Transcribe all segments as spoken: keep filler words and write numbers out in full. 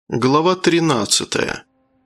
Глава тринадцатая.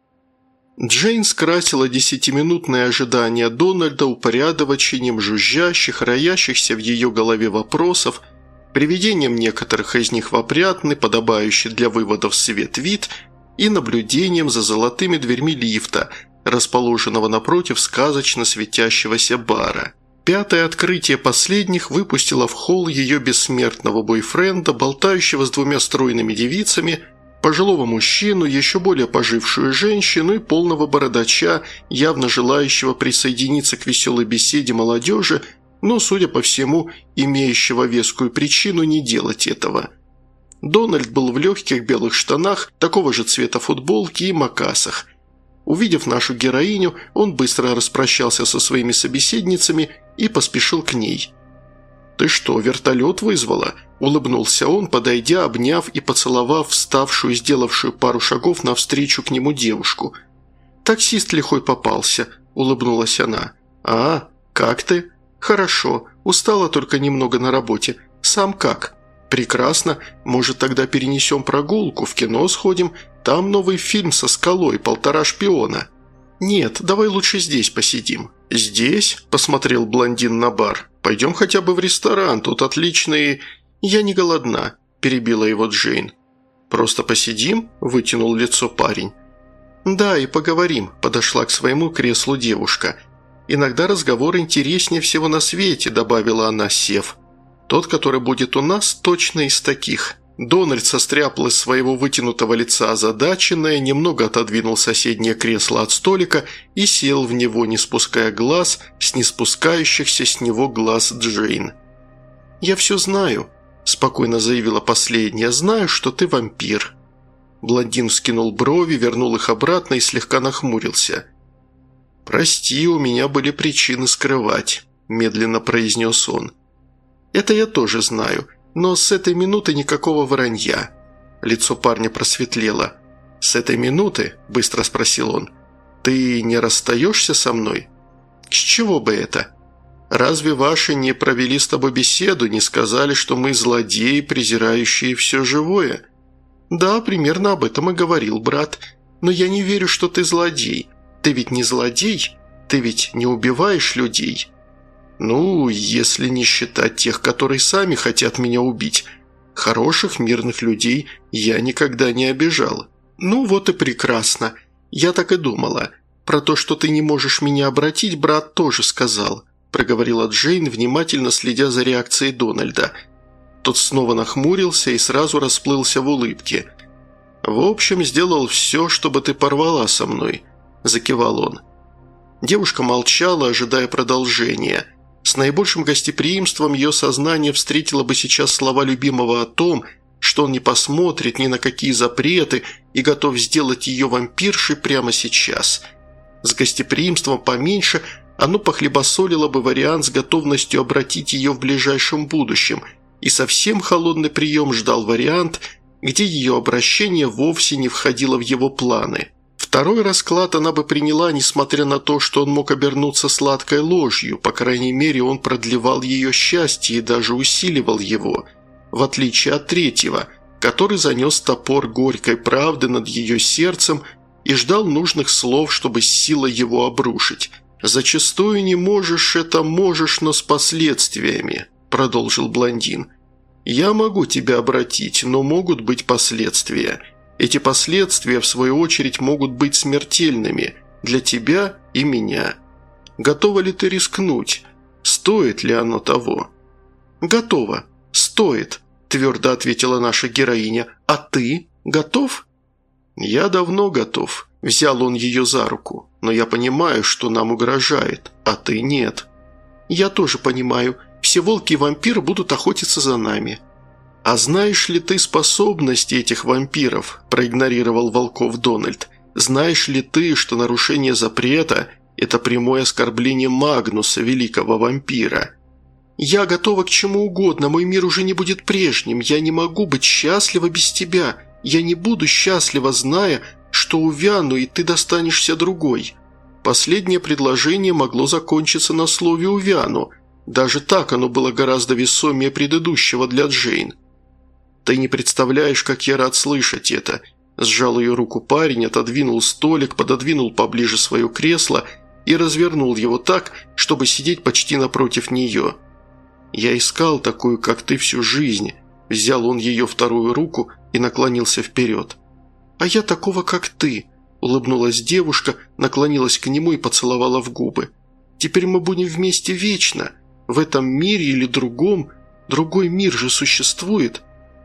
Джейн скрасила десятиминутное ожидание Дональда упорядочением жужжащих, роящихся в ее голове вопросов, приведением некоторых из них в опрятный, подобающий для выводов свет вид и наблюдением за золотыми дверьми лифта, расположенного напротив сказочно светящегося бара. Пятое открытие последних выпустило в холл ее бессмертного бойфренда, болтающего с двумя стройными девицами, пожилого мужчину, еще более пожившую женщину и полного бородача, явно желающего присоединиться к веселой беседе молодежи, но, судя по всему, имеющего вескую причину не делать этого. Дональд был в легких белых штанах, такого же цвета футболки и мокасах. Увидев нашу героиню, он быстро распрощался со своими собеседницами и поспешил к ней. «Ты что, вертолет вызвала?» – улыбнулся он, подойдя, обняв и поцеловав вставшую, сделавшую пару шагов навстречу к нему девушку. «Таксист лихой попался», – улыбнулась она. «А, как ты?» «Хорошо. Устала только немного на работе. Сам как?» «Прекрасно. Может, тогда перенесем прогулку, в кино сходим? Там новый фильм со скалой, полтора шпиона». «Нет, давай лучше здесь посидим». «Здесь?» – посмотрел блондин на бар. «Пойдем хотя бы в ресторан, тут отличные...» «Я не голодна», – перебила его Джейн. «Просто посидим?» – вытянул лицо парень. «Да, и поговорим», – подошла к своему креслу девушка. «Иногда разговор интереснее всего на свете», – добавила она, сев. «Тот, который будет у нас, точно из таких». Дональд состряпал из своего вытянутого лица озадаченное, немного отодвинул соседнее кресло от столика и сел в него, не спуская глаз с не спускающихся с него глаз Джейн. «Я все знаю», – спокойно заявила последняя, – «знаю, что ты вампир». Блондин вскинул брови, вернул их обратно и слегка нахмурился. «Прости, у меня были причины скрывать», – медленно произнес он. «Это я тоже знаю. Но с этой минуты никакого вранья». Лицо парня просветлело. «С этой минуты?» – быстро спросил он. «Ты не расстаешься со мной?» «С чего бы это? Разве ваши не провели с тобой беседу, не сказали, что мы злодеи, презирающие все живое?» «Да, примерно об этом и говорил брат. Но я не верю, что ты злодей. Ты ведь не злодей? Ты ведь не убиваешь людей?» «Ну, если не считать тех, которые сами хотят меня убить. Хороших, мирных людей я никогда не обижал». «Ну вот и прекрасно. Я так и думала. Про то, что ты не можешь меня обратить, брат тоже сказал», – проговорила Джейн, внимательно следя за реакцией Дональда. Тот снова нахмурился и сразу расплылся в улыбке. «В общем, сделал все, чтобы ты порвала со мной», – закивал он. Девушка молчала, ожидая продолжения. С наибольшим гостеприимством ее сознание встретило бы сейчас слова любимого о том, что он не посмотрит ни на какие запреты и готов сделать ее вампиршей прямо сейчас. С гостеприимством поменьше оно похлебосолило бы вариант с готовностью обратить ее в ближайшем будущем, и совсем холодный прием ждал вариант, где ее обращение вовсе не входило в его планы. Второй расклад она бы приняла, несмотря на то, что он мог обернуться сладкой ложью, по крайней мере, он продлевал ее счастье и даже усиливал его, в отличие от третьего, который занес топор горькой правды над ее сердцем и ждал нужных слов, чтобы с силой его обрушить. «Зачастую не можешь, это можешь, но с последствиями», – продолжил блондин. «Я могу тебя обратить, но могут быть последствия». Эти последствия, в свою очередь, могут быть смертельными для тебя и меня. Готова ли ты рискнуть? Стоит ли оно того?» «Готова. Стоит», – твердо ответила наша героиня. «А ты? Готов?» «Я давно готов», – взял он ее за руку. «Но я понимаю, что нам угрожает, а ты нет». «Я тоже понимаю. Все волки и вампиры будут охотиться за нами». «А знаешь ли ты способности этих вампиров?» – проигнорировал волков Дональд. «Знаешь ли ты, что нарушение запрета – это прямое оскорбление Магнуса, великого вампира?» «Я готова к чему угодно, мой мир уже не будет прежним, я не могу быть счастлива без тебя, я не буду счастлива, зная, что увяну, и ты достанешься другой». Последнее предложение могло закончиться на слове «увяну». Даже так оно было гораздо весомее предыдущего для Джейн. «Ты не представляешь, как я рад слышать это. – сжал ее руку парень, отодвинул столик, пододвинул поближе свое кресло и развернул его так, чтобы сидеть почти напротив нее. «Я искал такую, как ты, всю жизнь», – взял он ее вторую руку и наклонился вперед. «А я такого, как ты», – улыбнулась девушка, наклонилась к нему и поцеловала в губы. «Теперь мы будем вместе вечно. В этом мире или другом. Другой мир же существует».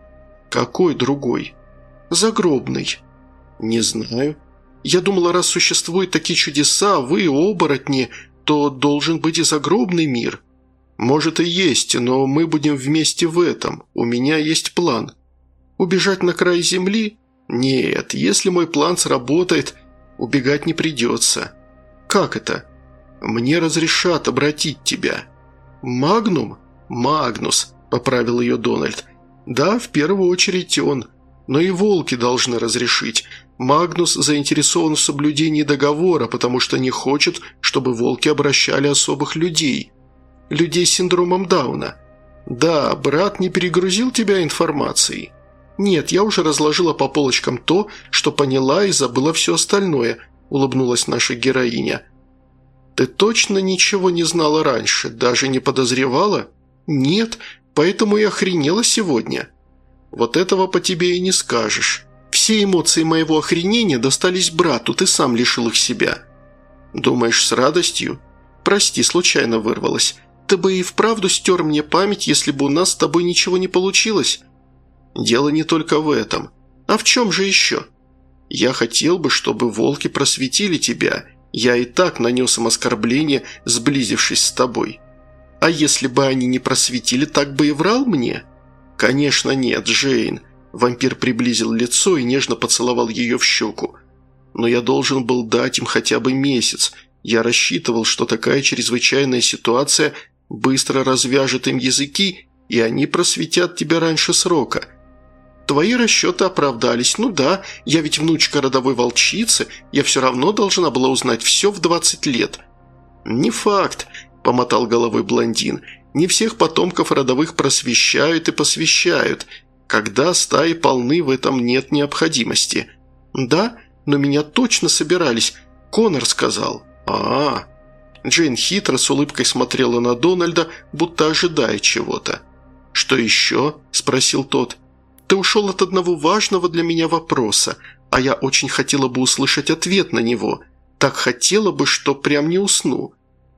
«Какой другой?» «Загробный». «Не знаю. Я думала, раз существуют такие чудеса, вы, оборотни, то должен быть и загробный мир». «Может и есть, но мы будем вместе в этом. У меня есть план». «Убежать на край земли?» «Нет, если мой план сработает, убегать не придется». «Как это?» «Мне разрешат обратить тебя». «Магнум?» «Магнус», – поправил ее Дональд. «Да, в первую очередь он. Но и волки должны разрешить. Магнус заинтересован в соблюдении договора, потому что не хочет, чтобы волки обращали особых людей. Людей с синдромом Дауна. Да, брат не перегрузил тебя информацией?» «Нет, я уже разложила по полочкам то, что поняла и забыла все остальное», – улыбнулась наша героиня. «Ты точно ничего не знала раньше, даже не подозревала?» «Нет, поэтому и охренела сегодня». «Вот этого по тебе и не скажешь. Все эмоции моего охренения достались брату, ты сам лишил их себя». «Думаешь, с радостью?» «Прости, случайно вырвалась. Ты бы и вправду стер мне память, если бы у нас с тобой ничего не получилось». «Дело не только в этом. А в чем же еще?» «Я хотел бы, чтобы волки просветили тебя. Я и так нанес им оскорбление, сблизившись с тобой». «А если бы они не просветили, так бы и врал мне?» «Конечно нет, Джейн». Вампир приблизил лицо и нежно поцеловал ее в щеку. «Но я должен был дать им хотя бы месяц. Я рассчитывал, что такая чрезвычайная ситуация быстро развяжет им языки, и они просветят тебя раньше срока». «Твои расчеты оправдались. Ну да, я ведь внучка родовой волчицы, я все равно должна была узнать все в двадцать лет». «Не факт», – помотал головой блондин. «Не всех потомков родовых просвещают и посвящают. Когда стаи полны, в этом нет необходимости». «Да, но меня точно собирались. Конор сказал». «А-а-а». Джейн хитро с улыбкой смотрела на Дональда, будто ожидая чего-то. «Что еще?» – спросил тот. «Ты ушел от одного важного для меня вопроса, а я очень хотела бы услышать ответ на него. Так хотела бы, что прям не усну.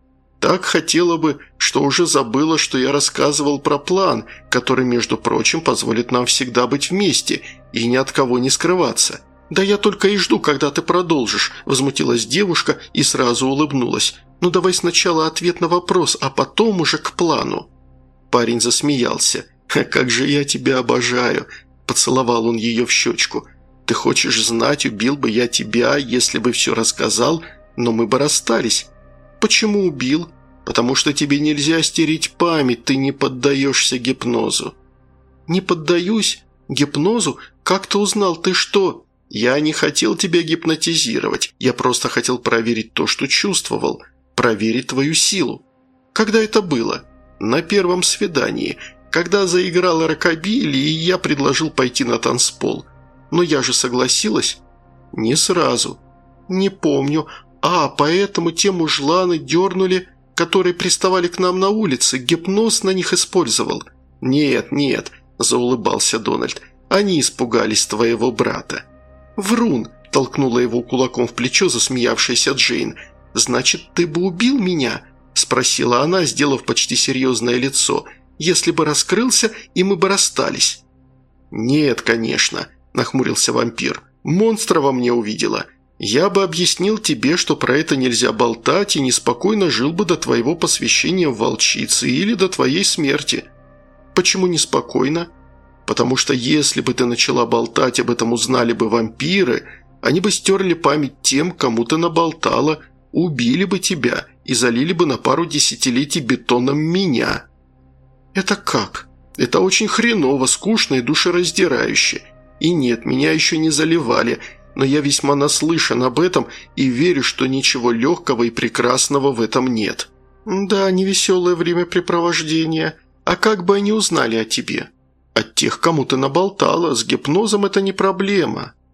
Так хотела бы, что уже забыла, что я рассказывал про план, который, между прочим, позволит нам всегда быть вместе и ни от кого не скрываться». «Да я только и жду, когда ты продолжишь», – возмутилась девушка и сразу улыбнулась. «Ну давай сначала ответ на вопрос, а потом уже к плану». Парень засмеялся. «Как же я тебя обожаю!» – поцеловал он ее в щечку. «Ты хочешь знать, убил бы я тебя, если бы все рассказал, но мы бы расстались». «Почему убил?» «Потому что тебе нельзя стереть память, ты не поддаешься гипнозу». «Не поддаюсь? Гипнозу? Как ты узнал? Ты что?» «Я не хотел тебя гипнотизировать, я просто хотел проверить то, что чувствовал, проверить твою силу». «Когда это было?» «На первом свидании, когда заиграла рокобили, и я предложил пойти на танцпол. Но я же согласилась». «Не сразу». «Не помню. А, поэтому те мужланы дернули, которые приставали к нам на улице, гипноз на них использовал». «Нет, нет», – заулыбался Дональд, – «они испугались твоего брата». «Врун!» – толкнула его кулаком в плечо засмеявшаяся Джейн. «Значит, ты бы убил меня?» – спросила она, сделав почти серьезное лицо. «Если бы раскрылся, и мы бы расстались». «Нет, конечно», – нахмурился вампир. «Монстра во мне увидела. Я бы объяснил тебе, что про это нельзя болтать, и неспокойно жил бы до твоего посвящения в волчицы или до твоей смерти». «Почему неспокойно?» «Потому что если бы ты начала болтать, об этом узнали бы вампиры, они бы стерли память тем, кому ты наболтала, убили бы тебя и залили бы на пару десятилетий бетоном меня». «Это как?» «Это очень хреново, скучно и душераздирающе. И нет, меня еще не заливали, но я весьма наслышан об этом и верю, что ничего легкого и прекрасного в этом нет». «Да, невеселое времяпрепровождение. А как бы они узнали о тебе?» «От тех, кому ты наболтала. С гипнозом это не проблема».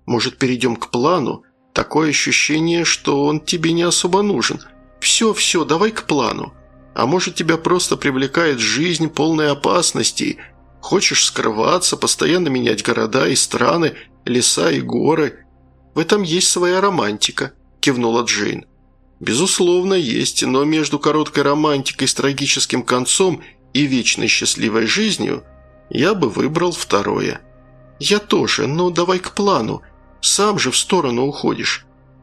Может, перейдем к плану? Такое ощущение, что он тебе не особо нужен. Все, все, давай к плану. А может, тебя просто привлекает жизнь, полная опасностей. Хочешь скрываться, постоянно менять города и страны, леса и горы. В этом есть своя романтика», – кивнула Джейн. «Безусловно, есть, но между короткой романтикой с трагическим концом и вечной счастливой жизнью я бы выбрал второе». «Я тоже, но давай к плану. Сам же в сторону уходишь».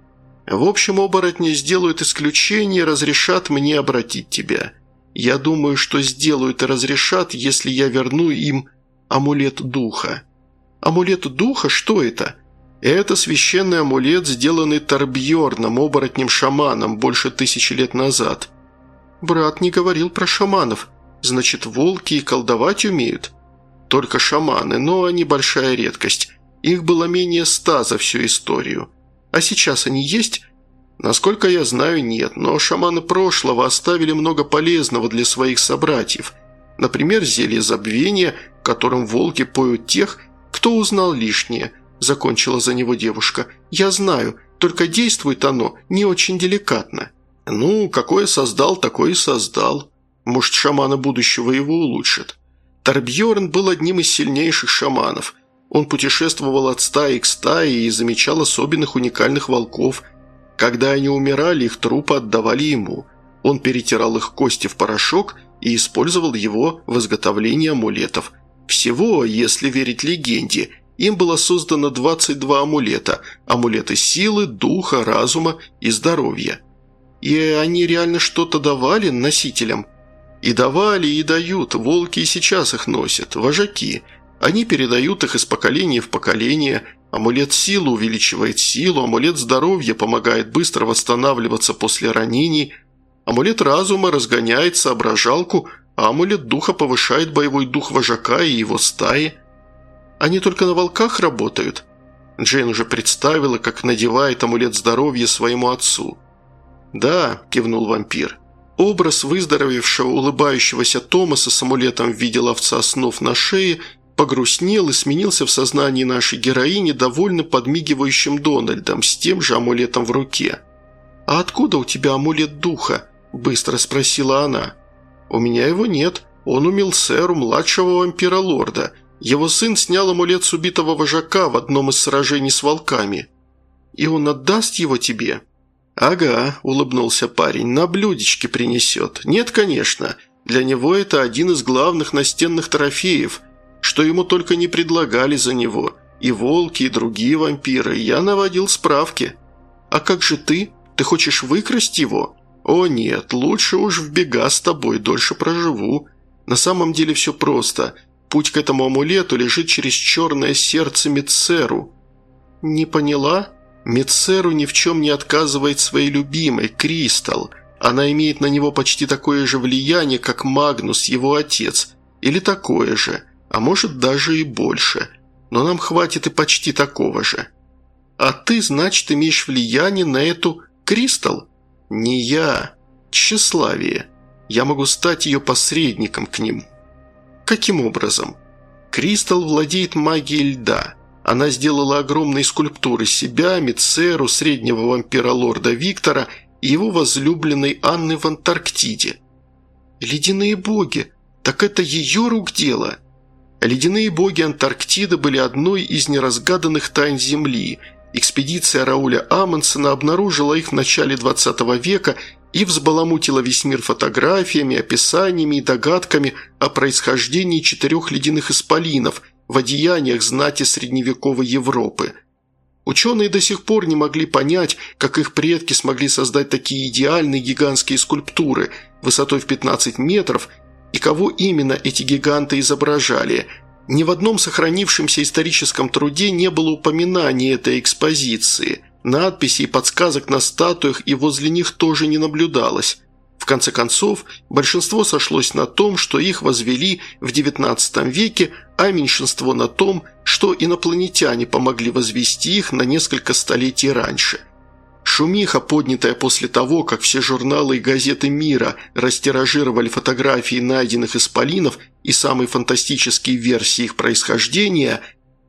«В общем, оборотни сделают исключение и разрешат мне обратить тебя. Я думаю, что сделают и разрешат, если я верну им амулет духа». «Амулет духа? Что это?» «Это священный амулет, сделанный Торбьерном, оборотнем-шаманом, больше тысячи лет назад». «Брат не говорил про шаманов. Значит, волки и колдовать умеют?» «Только шаманы, но они большая редкость. Их было менее ста за всю историю». «А сейчас они есть?» «Насколько я знаю, нет, но шаманы прошлого оставили много полезного для своих собратьев. Например, зелье забвения, которым волки поют тех, кто узнал лишнее», – закончила за него девушка. «Я знаю, только действует оно не очень деликатно». «Ну, какое создал, такое и создал. Может, шаманы будущего его улучшат». Торбьерн был одним из сильнейших шаманов. Он путешествовал от стаи к стае и замечал особенных уникальных волков. Когда они умирали, их трупы отдавали ему. Он перетирал их кости в порошок и использовал его в изготовлении амулетов. Всего, если верить легенде, им было создано двадцать два амулета – амулеты силы, духа, разума и здоровья. И они реально что-то давали носителям? И давали, и дают, волки и сейчас их носят, вожаки. Они передают их из поколения в поколение. Амулет силы увеличивает силу, амулет здоровья помогает быстро восстанавливаться после ранений, амулет разума разгоняет соображалку, а амулет духа повышает боевой дух вожака и его стаи. Они только на волках работают?» Джейн уже представила, как надевает амулет здоровья своему отцу. «Да», – кивнул вампир. Образ выздоровевшего улыбающегося Томаса с амулетом в виде ловца снов на шее погрустнел и сменился в сознании нашей героини довольно подмигивающим Дональдом с тем же амулетом в руке. «А откуда у тебя амулет духа?» – быстро спросила она. «У меня его нет. Он у Милсеру, младшего вампира-лорда. Его сын снял амулет с убитого вожака в одном из сражений с волками. И он отдаст его тебе?» «Ага», – улыбнулся парень, – «на блюдечке принесет. Нет, конечно. Для него это один из главных настенных трофеев, что ему только не предлагали за него. И волки, и другие вампиры. Я наводил справки». «А как же ты? Ты хочешь выкрасть его?» «О нет, лучше уж в бега с тобой, дольше проживу. На самом деле все просто. Путь к этому амулету лежит через черное сердце Мицеру». «Не поняла?» «Мицеру ни в чем не отказывает своей любимой, Кристал. Она имеет на него почти такое же влияние, как Магнус, его отец. Или такое же, а может даже и больше. Но нам хватит и почти такого же». «А ты, значит, имеешь влияние на эту Кристал?» «Не я. Тщеславие. Я могу стать ее посредником к нему». «Каким образом?» «Кристал владеет магией льда. Она сделала огромные скульптуры себя, Мицеру, среднего вампира-лорда Виктора и его возлюбленной Анны в Антарктиде». «Ледяные боги! Так это ее рук дело!» Ледяные боги Антарктиды были одной из неразгаданных тайн Земли. Экспедиция Рауля Амундсена обнаружила их в начале двадцатого века и взбаламутила весь мир фотографиями, описаниями и догадками о происхождении четырех ледяных исполинов в одеяниях знати средневековой Европы. Ученые до сих пор не могли понять, как их предки смогли создать такие идеальные гигантские скульптуры высотой в пятнадцать метров и кого именно эти гиганты изображали. Ни в одном сохранившемся историческом труде не было упоминания этой экспозиции. Надписей и подсказок на статуях и возле них тоже не наблюдалось. В конце концов, большинство сошлось на том, что их возвели в девятнадцатом веке, а меньшинство на том, что инопланетяне помогли возвести их на несколько столетий раньше. Шумиха, поднятая после того, как все журналы и газеты мира растиражировали фотографии найденных исполинов и самые фантастические версии их происхождения,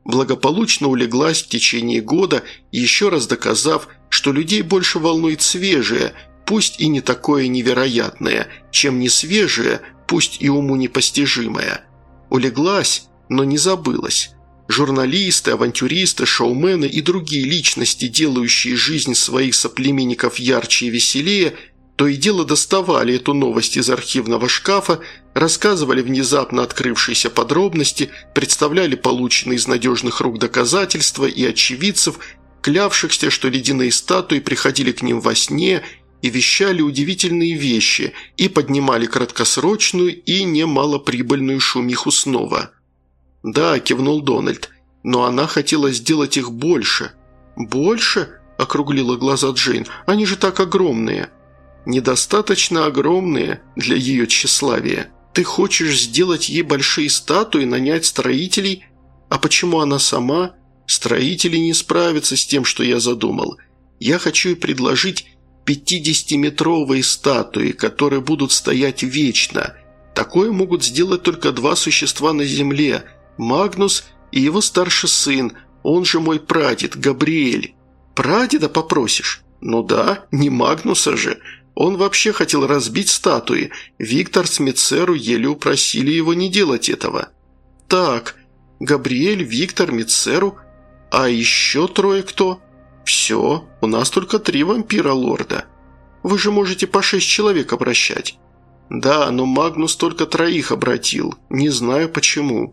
благополучно улеглась в течение года, еще раз доказав, что людей больше волнует свежее, пусть и не такое невероятное, чем не свежее, пусть и уму непостижимое. Улеглась, но не забылась. Журналисты, авантюристы, шоумены и другие личности, делающие жизнь своих соплеменников ярче и веселее, то и дело доставали эту новость из архивного шкафа, рассказывали внезапно открывшиеся подробности, представляли полученные из надежных рук доказательства и очевидцев, клявшихся, что ледяные статуи приходили к ним во сне и вещали удивительные вещи, и поднимали краткосрочную и немалоприбыльную шумиху снова. «Да», – кивнул Дональд, – «но она хотела сделать их больше». «Больше?» – округлила глаза Джейн. «Они же так огромные». «Недостаточно огромные для ее тщеславия. Ты хочешь сделать ей большие статуи, нанять строителей? А почему она сама? Строители не справятся с тем, что я задумал. Я хочу ей предложить пятидесятиметровые статуи, которые будут стоять вечно. Такое могут сделать только два существа на Земле – Магнус и его старший сын, он же мой прадед, Габриэль. Прадеда попросишь? Ну да, не Магнуса же. Он вообще хотел разбить статуи. Виктор с Мицеру еле упросили его не делать этого. Так, Габриэль, Виктор, Мицеру. А еще трое кто? Все, у нас только три вампира, лорда. Вы же можете по шесть человек обращать. Да, но Магнус только троих обратил. Не знаю почему.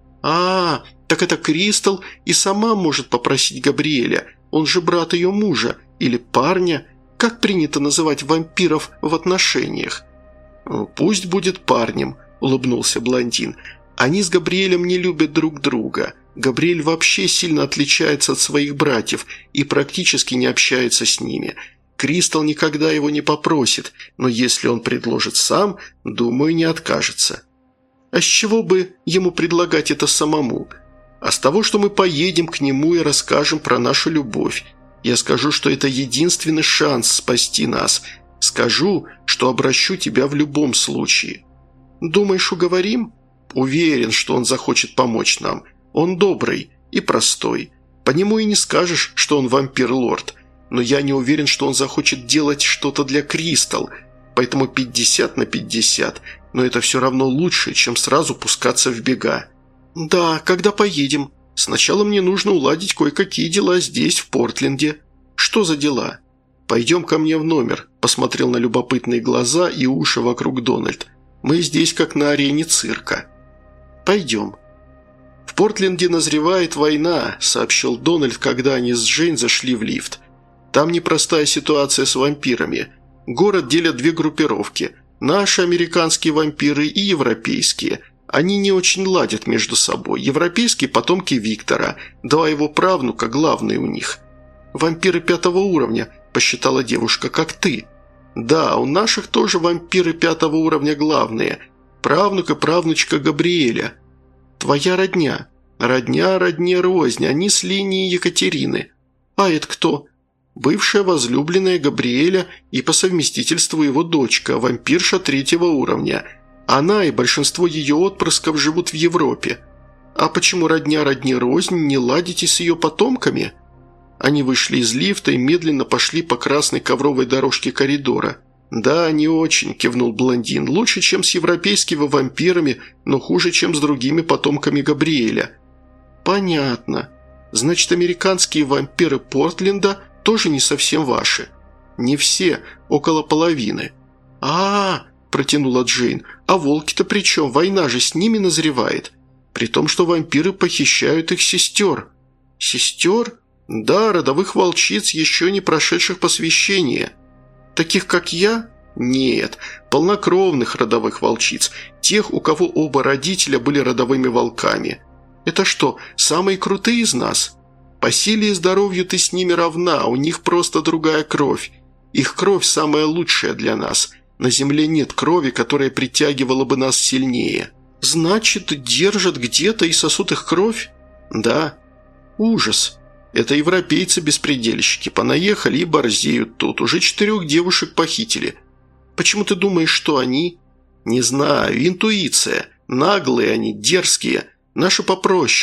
«А, так это Кристал и сама может попросить Габриэля, он же брат ее мужа, или парня, как принято называть вампиров в отношениях?» «Пусть будет парнем», – улыбнулся блондин. «Они с Габриэлем не любят друг друга. Габриэль вообще сильно отличается от своих братьев и практически не общается с ними. Кристал никогда его не попросит, но если он предложит сам, думаю, не откажется». «А с чего бы ему предлагать это самому? А с того, что мы поедем к нему и расскажем про нашу любовь. Я скажу, что это единственный шанс спасти нас. Скажу, что обращу тебя в любом случае. Думаешь, уговорим? Уверен, что он захочет помочь нам. Он добрый и простой. По нему и не скажешь, что он вампир-лорд. Но я не уверен, что он захочет делать что-то для Кристал. Поэтому пятьдесят на пятьдесят. Но это все равно лучше, чем сразу пускаться в бега. Да, когда поедем? Сначала мне нужно уладить кое-какие дела здесь, в Портленде. Что за дела? Пойдем ко мне в номер, посмотрел на любопытные глаза и уши вокруг Дональд. Мы здесь как на арене цирка. Пойдем. В Портленде назревает война, сообщил Дональд, когда они с Джейн зашли в лифт. Там непростая ситуация с вампирами. Город делят две группировки – наши американские вампиры и европейские. Они не очень ладят между собой. Европейские потомки Виктора, два его правнука, главные у них. «Вампиры пятого уровня», – посчитала девушка, – «как ты». «Да, у наших тоже вампиры пятого уровня главные. Правнук и правнучка Габриэля. Твоя родня. Родня, родне, рознь. Они с линии Екатерины. А это кто?» «Бывшая возлюбленная Габриэля и по совместительству его дочка, вампирша третьего уровня. Она и большинство ее отпрысков живут в Европе. А почему родня родни рознь, не ладите с ее потомками?» Они вышли из лифта и медленно пошли по красной ковровой дорожке коридора. «Да, не очень», – кивнул блондин. «Лучше, чем с европейскими вампирами, но хуже, чем с другими потомками Габриэля». «Понятно. Значит, американские вампиры Портленда – тоже не совсем ваши». «Не все, около половины». «А-а-а», протянула Джейн, «а волки-то при чем? Война же с ними назревает. При том, что вампиры похищают их сестер». «Сестер?» «Да, родовых волчиц, еще не прошедших посвящение». «Таких, как я?» «Нет, полнокровных родовых волчиц, тех, у кого оба родителя были родовыми волками». «Это что, самые крутые из нас?» «По силе и здоровью ты с ними равна, у них просто другая кровь. Их кровь самая лучшая для нас. На земле нет крови, которая притягивала бы нас сильнее». «Значит, держат где-то и сосут их кровь?» «Да». «Ужас. Это европейцы-беспредельщики. Понаехали и борзеют тут. Уже четырех девушек похитили. Почему ты думаешь, что они?» «Не знаю. Интуиция. Наглые они, дерзкие. Наши попроще.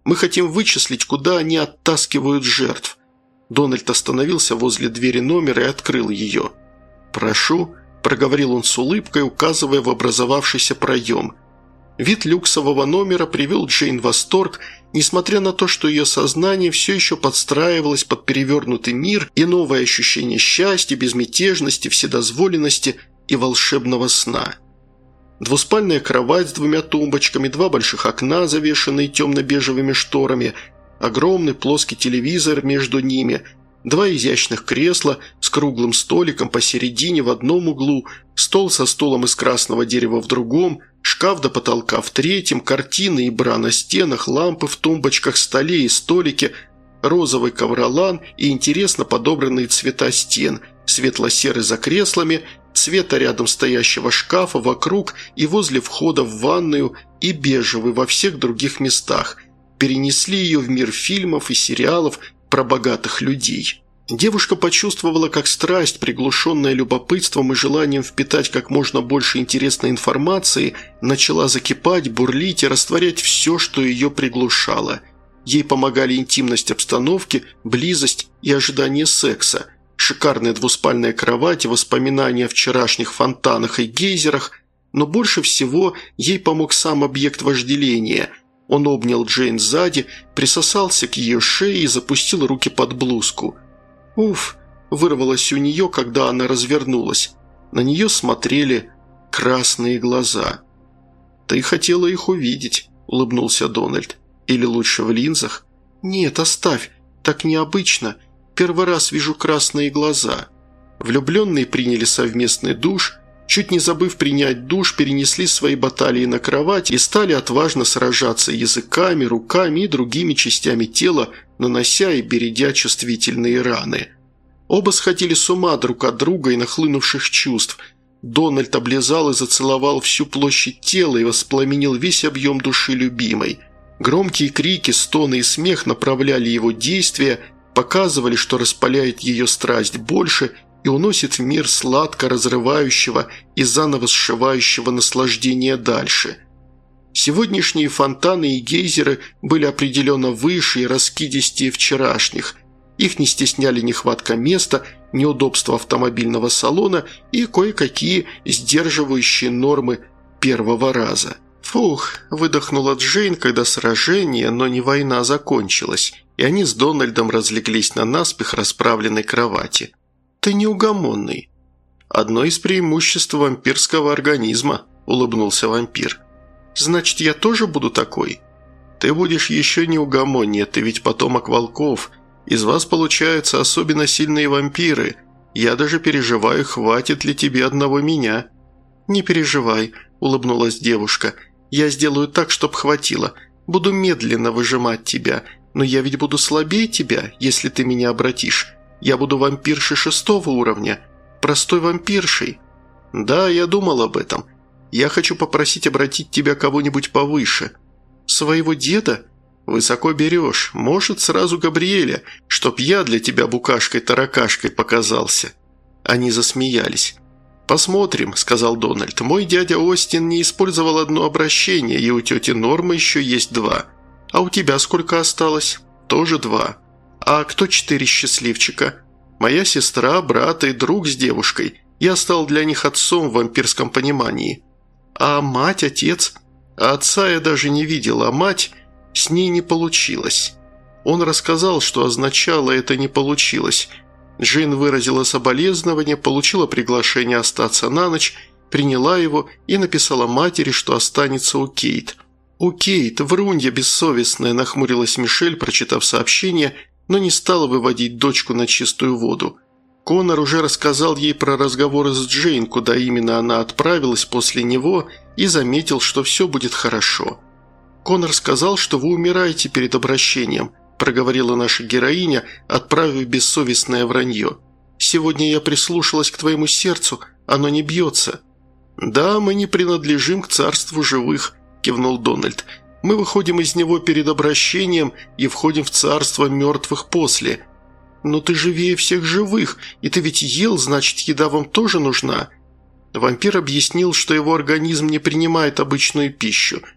Мы хотим вычислить, куда они оттаскивают жертв». Дональд остановился возле двери номера и открыл ее. «Прошу», – проговорил он с улыбкой, указывая в образовавшийся проем. Вид люксового номера привел Джейн в восторг, несмотря на то, что ее сознание все еще подстраивалось под перевернутый мир и новое ощущение счастья, безмятежности, вседозволенности и волшебного сна. Двуспальная кровать с двумя тумбочками, два больших окна, завешенные темно-бежевыми шторами, огромный плоский телевизор между ними, два изящных кресла с круглым столиком посередине в одном углу, стол со стулом из красного дерева в другом, шкаф до потолка в третьем, картины и бра на стенах, лампы в тумбочках, столе и столике, розовый ковролан и интересно подобранные цвета стен, светло-серый за креслами, цвета рядом стоящего шкафа вокруг и возле входа в ванную и бежевый во всех других местах. Перенесли ее в мир фильмов и сериалов про богатых людей. Девушка почувствовала, как страсть, приглушенная любопытством и желанием впитать как можно больше интересной информации, начала закипать, бурлить и растворять все, что ее приглушало. Ей помогали интимность обстановки, близость и ожидание секса, шикарная двуспальная кровать и воспоминания о вчерашних фонтанах и гейзерах, но больше всего ей помог сам объект вожделения. Он обнял Джейн сзади, присосался к ее шее и запустил руки под блузку. «Уф!» – вырвалось у нее, когда она развернулась. На нее смотрели красные глаза. «Ты хотела их увидеть», – улыбнулся Дональд. «Или лучше в линзах?» «Нет, оставь. Так необычно. Первый раз вижу красные глаза». Влюбленные приняли совместный душ. Чуть не забыв принять душ, перенесли свои баталии на кровать и стали отважно сражаться языками, руками и другими частями тела, нанося и бередя чувствительные раны. Оба сходили с ума друг от друга и нахлынувших чувств. Дональд облизал и зацеловал всю площадь тела и воспламенил весь объем души любимой. Громкие крики, стоны и смех направляли его действия, показывали, что распаляет ее страсть больше и уносит в мир сладко разрывающего и заново сшивающего наслаждения дальше. Сегодняшние фонтаны и гейзеры были определенно выше и раскидистее вчерашних. Их не стесняли нехватка места, неудобства автомобильного салона и кое-какие сдерживающие нормы первого раза. «Фух», – выдохнула Джейн, когда сражение, но не война, закончилось, и они с Дональдом разлеглись на наспех расправленной кровати. «Ты неугомонный». «Одно из преимуществ вампирского организма», – улыбнулся вампир. «Значит, я тоже буду такой?» «Ты будешь еще неугомоннее, ты ведь потомок волков. Из вас получаются особенно сильные вампиры. Я даже переживаю, хватит ли тебе одного меня». «Не переживай», – улыбнулась девушка. «Я сделаю так, чтоб хватило. Буду медленно выжимать тебя. Но я ведь буду слабее тебя, если ты меня обратишь. Я буду вампиршей шестого уровня. Простой вампиршей». «Да, я думал об этом. Я хочу попросить обратить тебя кого-нибудь повыше». «Своего деда?» «Высоко берешь. Может, сразу Габриэля, чтоб я для тебя букашкой-таракашкой показался». Они засмеялись. «Посмотрим», – сказал Дональд. «Мой дядя Остин не использовал одно обращение, и у тети Нормы еще есть два. А у тебя сколько осталось?» «Тоже два». «А кто четыре счастливчика?» «Моя сестра, брат и друг с девушкой. Я стал для них отцом в вампирском понимании». «А мать, отец?» «Отца я даже не видел, а мать с ней не получилось». Он рассказал, что означало это «не получилось». Джейн выразила соболезнование, получила приглашение остаться на ночь, приняла его и написала матери, что останется у Кейт. «У Кейт, врунья бессовестная», – нахмурилась Мишель, прочитав сообщение, но не стала выводить дочку на чистую воду. Конор уже рассказал ей про разговоры с Джейн, куда именно она отправилась после него, и заметил, что все будет хорошо. «Конор сказал, что вы умираете перед обращением», – проговорила наша героиня, отправив бессовестное вранье. «Сегодня я прислушалась к твоему сердцу, оно не бьется». «Да, мы не принадлежим к царству живых», – кивнул Дональд. «Мы выходим из него перед обращением и входим в царство мертвых после». «Но ты живее всех живых, и ты ведь ел, значит, еда вам тоже нужна». Вампир объяснил, что его организм не принимает обычную пищу.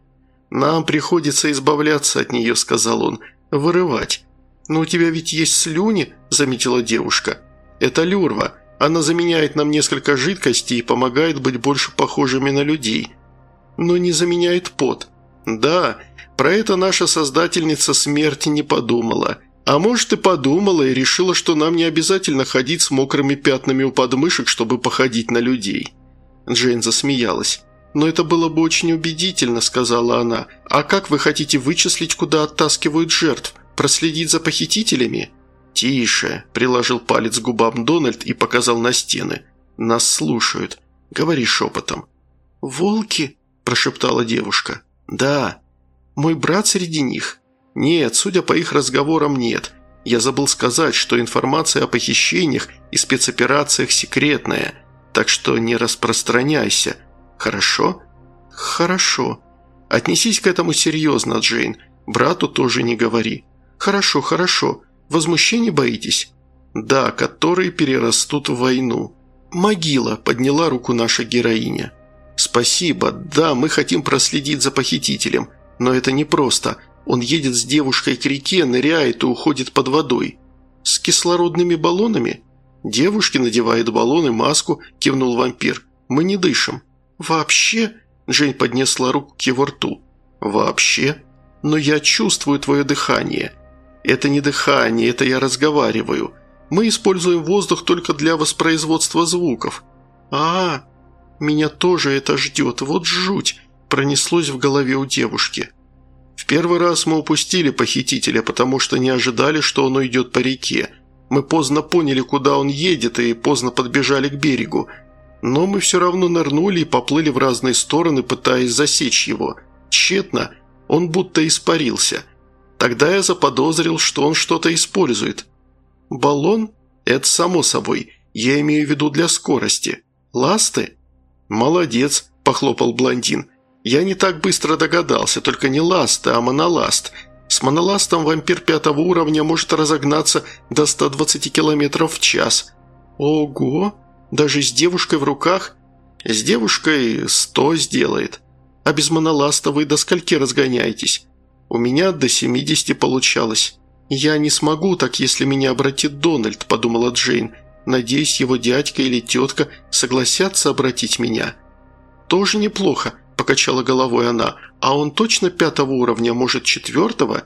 «Нам приходится избавляться от нее», – сказал он, – «вырывать». «Но у тебя ведь есть слюни», – заметила девушка. «Это люрва. Она заменяет нам несколько жидкостей и помогает быть больше похожими на людей. Но не заменяет пот». «Да, про это наша создательница смерти не подумала. А может, и подумала и решила, что нам не обязательно ходить с мокрыми пятнами у подмышек, чтобы походить на людей». Джейн засмеялась. «Но это было бы очень убедительно», – сказала она. «А как вы хотите вычислить, куда оттаскивают жертв? Проследить за похитителями?» «Тише», – приложил палец к губам Дональд и показал на стены. «Нас слушают. Говори шепотом». «Волки?» – прошептала девушка. «Да». «Мой брат среди них?» «Нет, судя по их разговорам, нет. Я забыл сказать, что информация о похищениях и спецоперациях секретная, так что не распространяйся. Хорошо?» «Хорошо. Отнесись к этому серьезно, Джейн. Брату тоже не говори». «Хорошо, хорошо. Возмущений боитесь?» «Да, которые перерастут в войну». «Могила», – подняла руку наша героиня. «Спасибо. Да, мы хотим проследить за похитителем. Но это непросто. Он едет с девушкой к реке, ныряет и уходит под водой». «С кислородными баллонами?» «Девушки надевают баллон и маску», – кивнул вампир. «Мы не дышим». «Вообще?» – Джейн поднесла руку к его рту. «Вообще? Но я чувствую твое дыхание». «Это не дыхание, это я разговариваю. Мы используем воздух только для воспроизводства звуков». «А, меня тоже это ждет, вот жуть», – пронеслось в голове у девушки. «В первый раз мы упустили похитителя, потому что не ожидали, что он уйдет по реке. Мы поздно поняли, куда он едет, и поздно подбежали к берегу. Но мы все равно нырнули и поплыли в разные стороны, пытаясь засечь его. Тщетно, он будто испарился. Тогда я заподозрил, что он что-то использует». «Баллон? Это само собой. Я имею в виду для скорости. Ласты?» «Молодец», – похлопал блондин. «Я не так быстро догадался, только не ласты, а моноласт. С моноластом вампир пятого уровня может разогнаться до ста двадцати километров в час». «Ого! Даже с девушкой в руках?» «С девушкой сто сделает. А без моноласта вы до скольки разгоняетесь?» «У меня до семидесяти получалось». «Я не смогу так, если меня обратит Дональд», – подумала Джейн. «Надеюсь, его дядька или тетка согласятся обратить меня». «Тоже неплохо», – покачала головой она. «А он точно пятого уровня, может, четвертого?»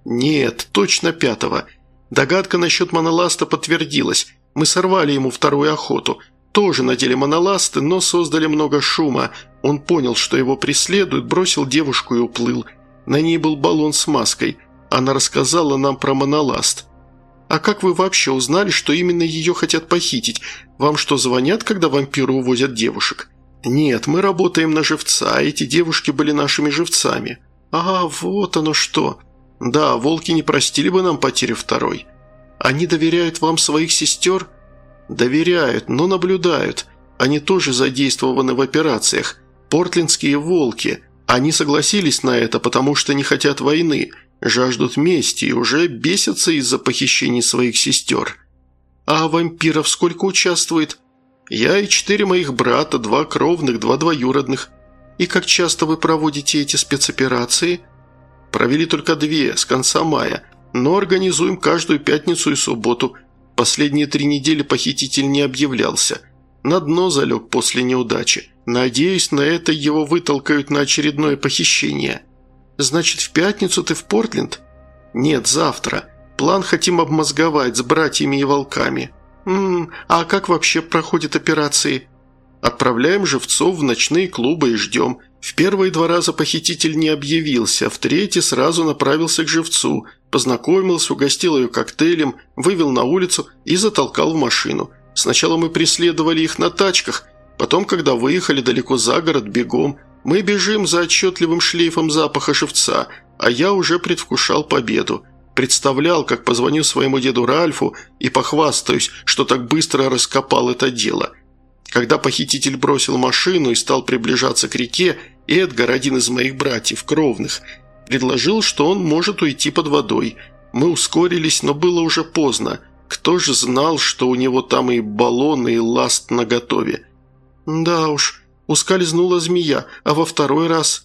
«Нет, точно пятого. Догадка насчет моноласта подтвердилась. Мы сорвали ему вторую охоту. Тоже надели моноласты, но создали много шума. Он понял, что его преследуют, бросил девушку и уплыл. На ней был баллон с маской. Она рассказала нам про моноласт». «А как вы вообще узнали, что именно ее хотят похитить? Вам что, звонят, когда вампиры увозят девушек?» «Нет, мы работаем на живца, а эти девушки были нашими живцами». «А, вот оно что». «Да, волки не простили бы нам потери второй». «Они доверяют вам своих сестер?» «Доверяют, но наблюдают. Они тоже задействованы в операциях. Портлендские волки. Они согласились на это, потому что не хотят войны, жаждут мести и уже бесятся из-за похищений своих сестер». «А вампиров сколько участвует?» «Я и четыре моих брата, два кровных, два двоюродных». «И как часто вы проводите эти спецоперации?» «Провели только две, с конца мая, но организуем каждую пятницу и субботу. Последние три недели похититель не объявлялся. На дно залег после неудачи. Надеюсь, на это его вытолкают на очередное похищение». «Значит, в пятницу ты в Портленд?» «Нет, завтра. План хотим обмозговать с братьями и волками». «Ммм, а как вообще проходят операции?» «Отправляем живцов в ночные клубы и ждем. В первые два раза похититель не объявился, в третий сразу направился к живцу, познакомился, угостил ее коктейлем, вывел на улицу и затолкал в машину. Сначала мы преследовали их на тачках, потом, когда выехали далеко за город, бегом. Мы бежим за отчетливым шлейфом запаха живца, а я уже предвкушал победу. Представлял, как позвоню своему деду Ральфу и похвастаюсь, что так быстро раскопал это дело. Когда похититель бросил машину и стал приближаться к реке, Эдгар, один из моих братьев кровных, предложил, что он может уйти под водой. Мы ускорились, но было уже поздно. Кто же знал, что у него там и баллон, и ласт наготове? «Да уж, ускользнула змея, а во второй раз...»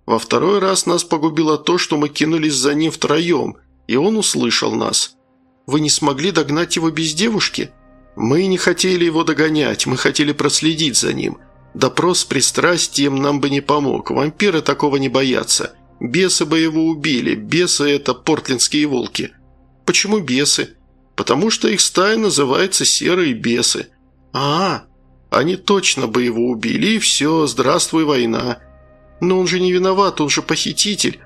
Во второй раз нас погубило то, что мы кинулись за ним втроем, и он услышал нас. Вы не смогли догнать его без девушки? Мы не хотели его догонять, мы хотели проследить за ним. Допрос с пристрастием нам бы не помог, вампиры такого не боятся. Бесы бы его убили, бесы – это портлендские волки. Почему бесы? Потому что их стая называется серые бесы. А, они точно бы его убили, и все, здравствуй, война. Но он же не виноват, он же похититель.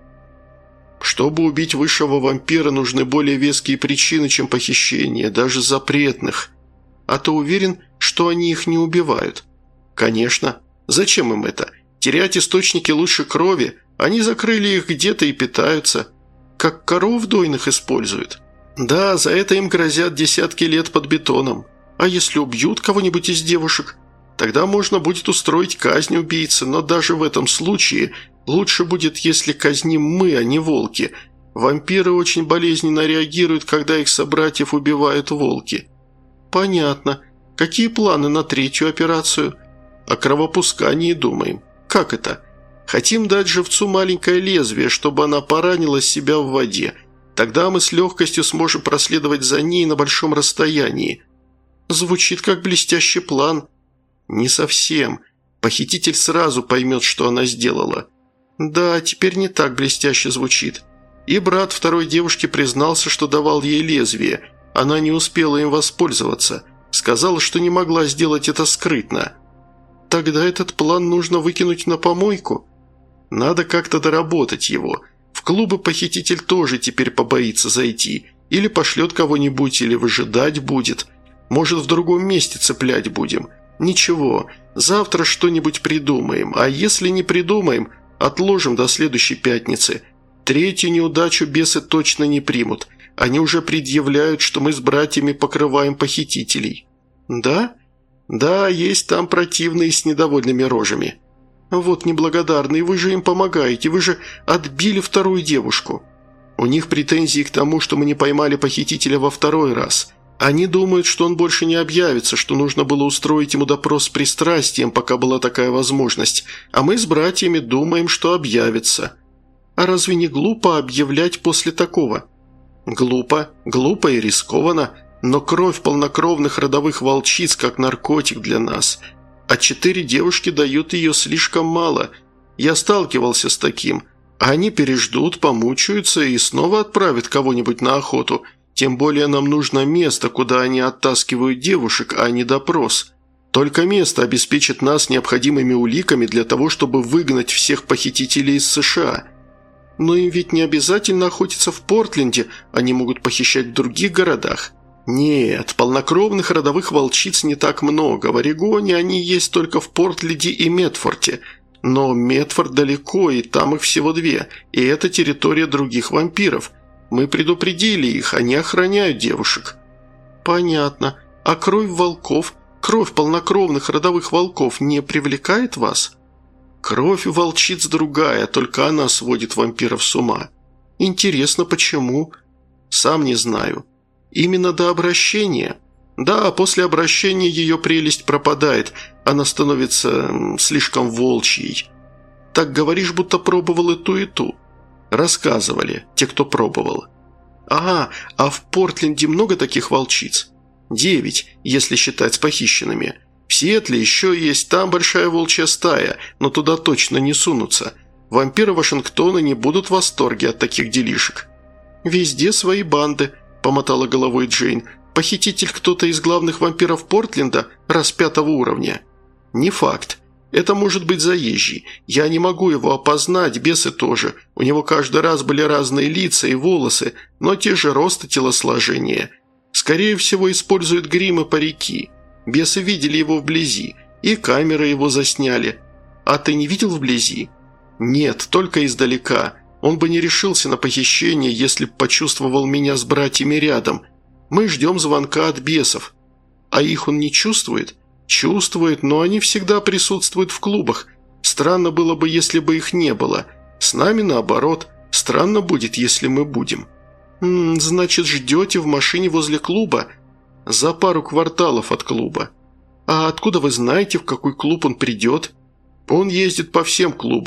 Чтобы убить высшего вампира, нужны более веские причины, чем похищение, даже запретных. А ты уверен, что они их не убивают? Конечно. Зачем им это? Терять источники лучше крови. Они закрыли их где-то и питаются. Как коров дойных используют. Да, за это им грозят десятки лет под бетоном. А если убьют кого-нибудь из девушек? Тогда можно будет устроить казнь убийцы, но даже в этом случае лучше будет, если казним мы, а не волки. Вампиры очень болезненно реагируют, когда их собратьев убивают волки. Понятно. Какие планы на третью операцию? О кровопускании думаем. Как это? Хотим дать живцу маленькое лезвие, чтобы она поранила себя в воде. Тогда мы с легкостью сможем проследовать за ней на большом расстоянии. Звучит как блестящий план. Не совсем. Похититель сразу поймет, что она сделала. Да, теперь не так блестяще звучит. И брат второй девушки признался, что давал ей лезвие. Она не успела им воспользоваться. Сказала, что не могла сделать это скрытно. Тогда этот план нужно выкинуть на помойку. Надо как-то доработать его. В клубы похититель тоже теперь побоится зайти. Или пошлет кого-нибудь, или выжидать будет. Может, в другом месте цеплять будем. Ничего, завтра что-нибудь придумаем. А если не придумаем, отложим до следующей пятницы. Третью неудачу бесы точно не примут. Они уже предъявляют, что мы с братьями покрываем похитителей. Да? Да, есть там противные с недовольными рожами. Вот неблагодарные, вы же им помогаете, вы же отбили вторую девушку. У них претензии к тому, что мы не поймали похитителя во второй раз. Они думают, что он больше не объявится, что нужно было устроить ему допрос с пристрастием, пока была такая возможность, а мы с братьями думаем, что объявится. А разве не глупо объявлять после такого? Глупо, глупо и рискованно, но кровь полнокровных родовых волчиц как наркотик для нас. А четыре девушки дают ее слишком мало. Я сталкивался с таким. Они переждут, помучаются и снова отправят кого-нибудь на охоту. Тем более нам нужно место, куда они оттаскивают девушек, а не допрос. Только место обеспечит нас необходимыми уликами для того, чтобы выгнать всех похитителей из США. Но им ведь не обязательно охотиться в Портленде, они могут похищать в других городах. Нет, полнокровных родовых волчиц не так много. В Орегоне они есть только в Портленде и Медфорте. Но Медфорд далеко, и там их всего две, и это территория других вампиров. Мы предупредили их, они охраняют девушек». «Понятно. А кровь волков, кровь полнокровных родовых волков не привлекает вас?» «Кровь волчиц другая, только она сводит вампиров с ума. Интересно, почему?» «Сам не знаю. Именно до обращения?» «Да, после обращения ее прелесть пропадает, она становится м, слишком волчьей. Так говоришь, будто пробовал и ту, и ту». «Рассказывали, те, кто пробовал». «Ага, а в Портленде много таких волчиц?» «Девять, если считать с похищенными. В Сиэтле еще есть, там большая волчья стая, но туда точно не сунутся. Вампиры Вашингтона не будут в восторге от таких делишек». «Везде свои банды», – помотала головой Джейн. «Похититель кто-то из главных вампиров Портленда, раз пятого уровня». «Не факт. Это может быть заезжий. Я не могу его опознать, бесы тоже. У него каждый раз были разные лица и волосы, но те же рост и телосложение. Скорее всего, используют грим и парики. Бесы видели его вблизи, и камеры его засняли. А ты не видел вблизи?» «Нет, только издалека. Он бы не решился на похищение, если б почувствовал меня с братьями рядом. Мы ждем звонка от бесов. А их он не чувствует?» «Чувствует, но они всегда присутствуют в клубах. Странно было бы, если бы их не было. С нами наоборот. Странно будет, если мы будем». «М-м, значит, ждете в машине возле клуба?» «За пару кварталов от клуба». «А откуда вы знаете, в какой клуб он придет?» «Он ездит по всем клубам.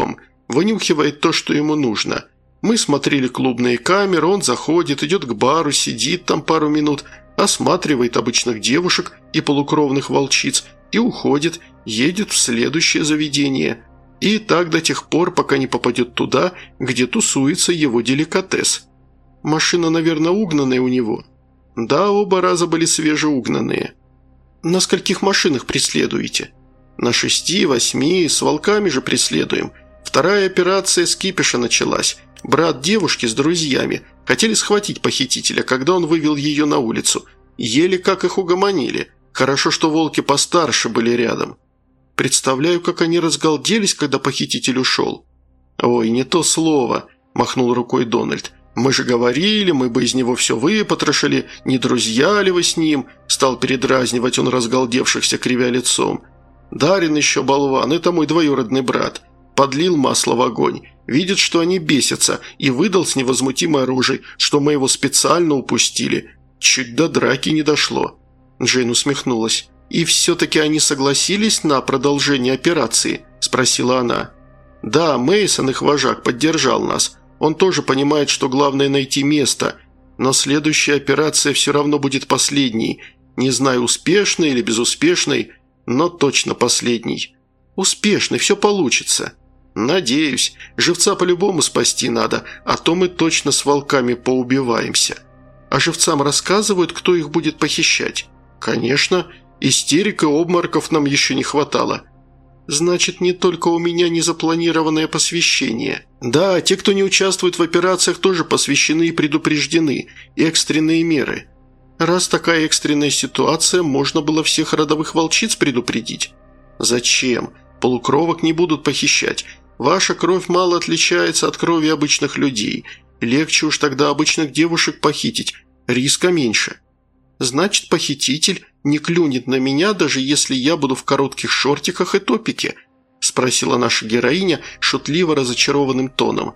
вынюхивает то, что ему нужно. Мы смотрели клубные камеры, он заходит, идет к бару, сидит там пару минут, осматривает обычных девушек и полукровных волчиц и уходит, едет в следующее заведение. И так до тех пор, пока не попадет туда, где тусуется его деликатес. Машина, наверное, угнанная у него. Да, оба раза были свежеугнанные. На скольких машинах преследуете? На шести, восьми, с волками же преследуем. Вторая операция с кипиша началась. Брат девушки с друзьями хотели схватить похитителя, когда он вывел ее на улицу. Еле как их угомонили. Хорошо, что волки постарше были рядом. Представляю, как они разгалделись, когда похититель ушел. «Ой, не то слово», – махнул рукой Дональд. «Мы же говорили, мы бы из него все выпотрошили, не друзья ли вы с ним?» – стал передразнивать он разгалдевшихся, кривя лицом. «Дарин еще болван, это мой двоюродный брат. Подлил масло в огонь, видит, что они бесятся, и выдал с невозмутимой рожей, что мы его специально упустили. Чуть до драки не дошло». Джейн усмехнулась. «И все-таки они согласились на продолжение операции?» – спросила она. «Да, Мейсон, их вожак, поддержал нас. Он тоже понимает, что главное найти место. Но следующая операция все равно будет последней. Не знаю, успешной или безуспешной, но точно последней». «Успешной, все получится». «Надеюсь. Живца по-любому спасти надо, а то мы точно с волками поубиваемся». «А живцам рассказывают, кто их будет похищать?» «Конечно. Истерик и обмороков нам еще не хватало». «Значит, не только у меня незапланированное посвящение. Да, те, кто не участвует в операциях, тоже посвящены и предупреждены. Экстренные меры. Раз такая экстренная ситуация, можно было всех родовых волчиц предупредить». «Зачем? Полукровок не будут похищать. Ваша кровь мало отличается от крови обычных людей. Легче уж тогда обычных девушек похитить. Риска меньше». «Значит, похититель не клюнет на меня, даже если я буду в коротких шортиках и топике?» – спросила наша героиня шутливо разочарованным тоном.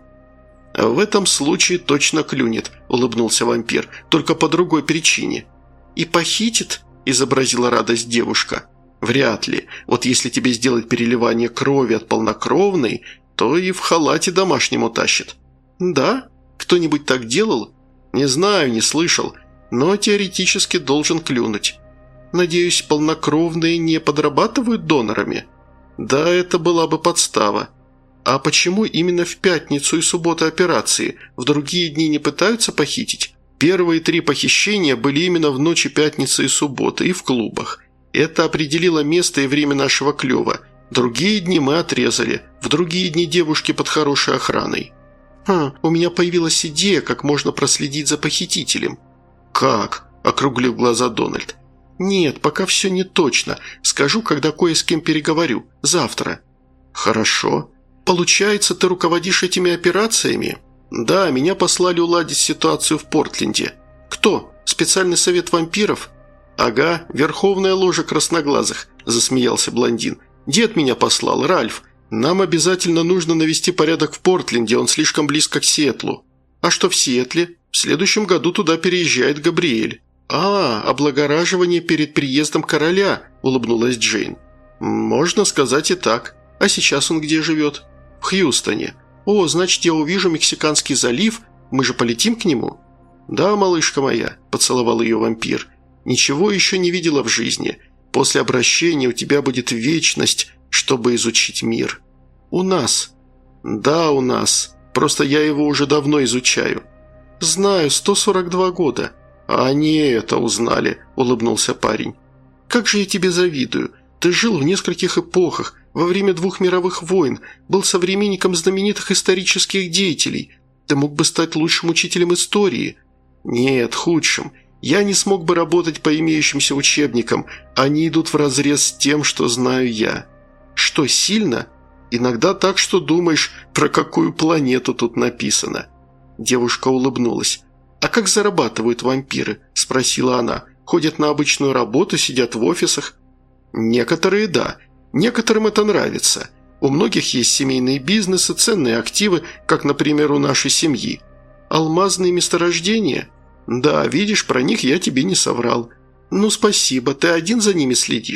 «В этом случае точно клюнет», – улыбнулся вампир, – «только по другой причине». «И похитит?» – изобразила радость девушка. «Вряд ли. Вот если тебе сделать переливание крови от полнокровной, то и в халате домашнему тащит». «Да? Кто-нибудь так делал?» «Не знаю, не слышал, но теоретически должен клюнуть». «Надеюсь, полнокровные не подрабатывают донорами?» «Да, это была бы подстава». «А почему именно в пятницу и субботу операции? В другие дни не пытаются похитить?» «Первые три похищения были именно в ночи пятницы и субботы и в клубах. Это определило место и время нашего клёва. Другие дни мы отрезали. В другие дни девушки под хорошей охраной». «Хм, у меня появилась идея, как можно проследить за похитителем». «Как?» – округлил глаза Дональд. «Нет, пока все не точно. Скажу, когда кое с кем переговорю. Завтра». «Хорошо. Получается, ты руководишь этими операциями?» «Да, меня послали уладить ситуацию в Портленде». «Кто? Специальный совет вампиров?» «Ага, верховная ложа красноглазых», – засмеялся блондин. «Дед меня послал, Ральф. Нам обязательно нужно навести порядок в Портленде, он слишком близко к Сиэтлу». «А что в Сиэтле? В следующем году туда переезжает Габриэль». «А, облагораживание перед приездом короля», – улыбнулась Джейн. «Можно сказать и так. А сейчас он где живет?» «В Хьюстоне». «О, значит, я увижу Мексиканский залив. Мы же полетим к нему?» «Да, малышка моя», – поцеловал ее вампир. «Ничего еще не видела в жизни. После обращения у тебя будет вечность, чтобы изучить мир». «У нас». «Да, у нас. Просто я его уже давно изучаю». «Знаю, сто сорок два года». «А они это узнали», – улыбнулся парень. «Как же я тебе завидую. Ты жил в нескольких эпохах, во время двух мировых войн, был современником знаменитых исторических деятелей. Ты мог бы стать лучшим учителем истории». «Нет, худшим. Я не смог бы работать по имеющимся учебникам. Они идут вразрез с тем, что знаю я». «Что, сильно?» «Иногда так, что думаешь, про какую планету тут написано». Девушка улыбнулась. «А как зарабатывают вампиры?» – спросила она. «Ходят на обычную работу, сидят в офисах?» «Некоторые – да. Некоторым это нравится. У многих есть семейные бизнесы, ценные активы, как, например, у нашей семьи. Алмазные месторождения? Да, видишь, про них я тебе не соврал. Ну, спасибо, ты один за ними следишь?»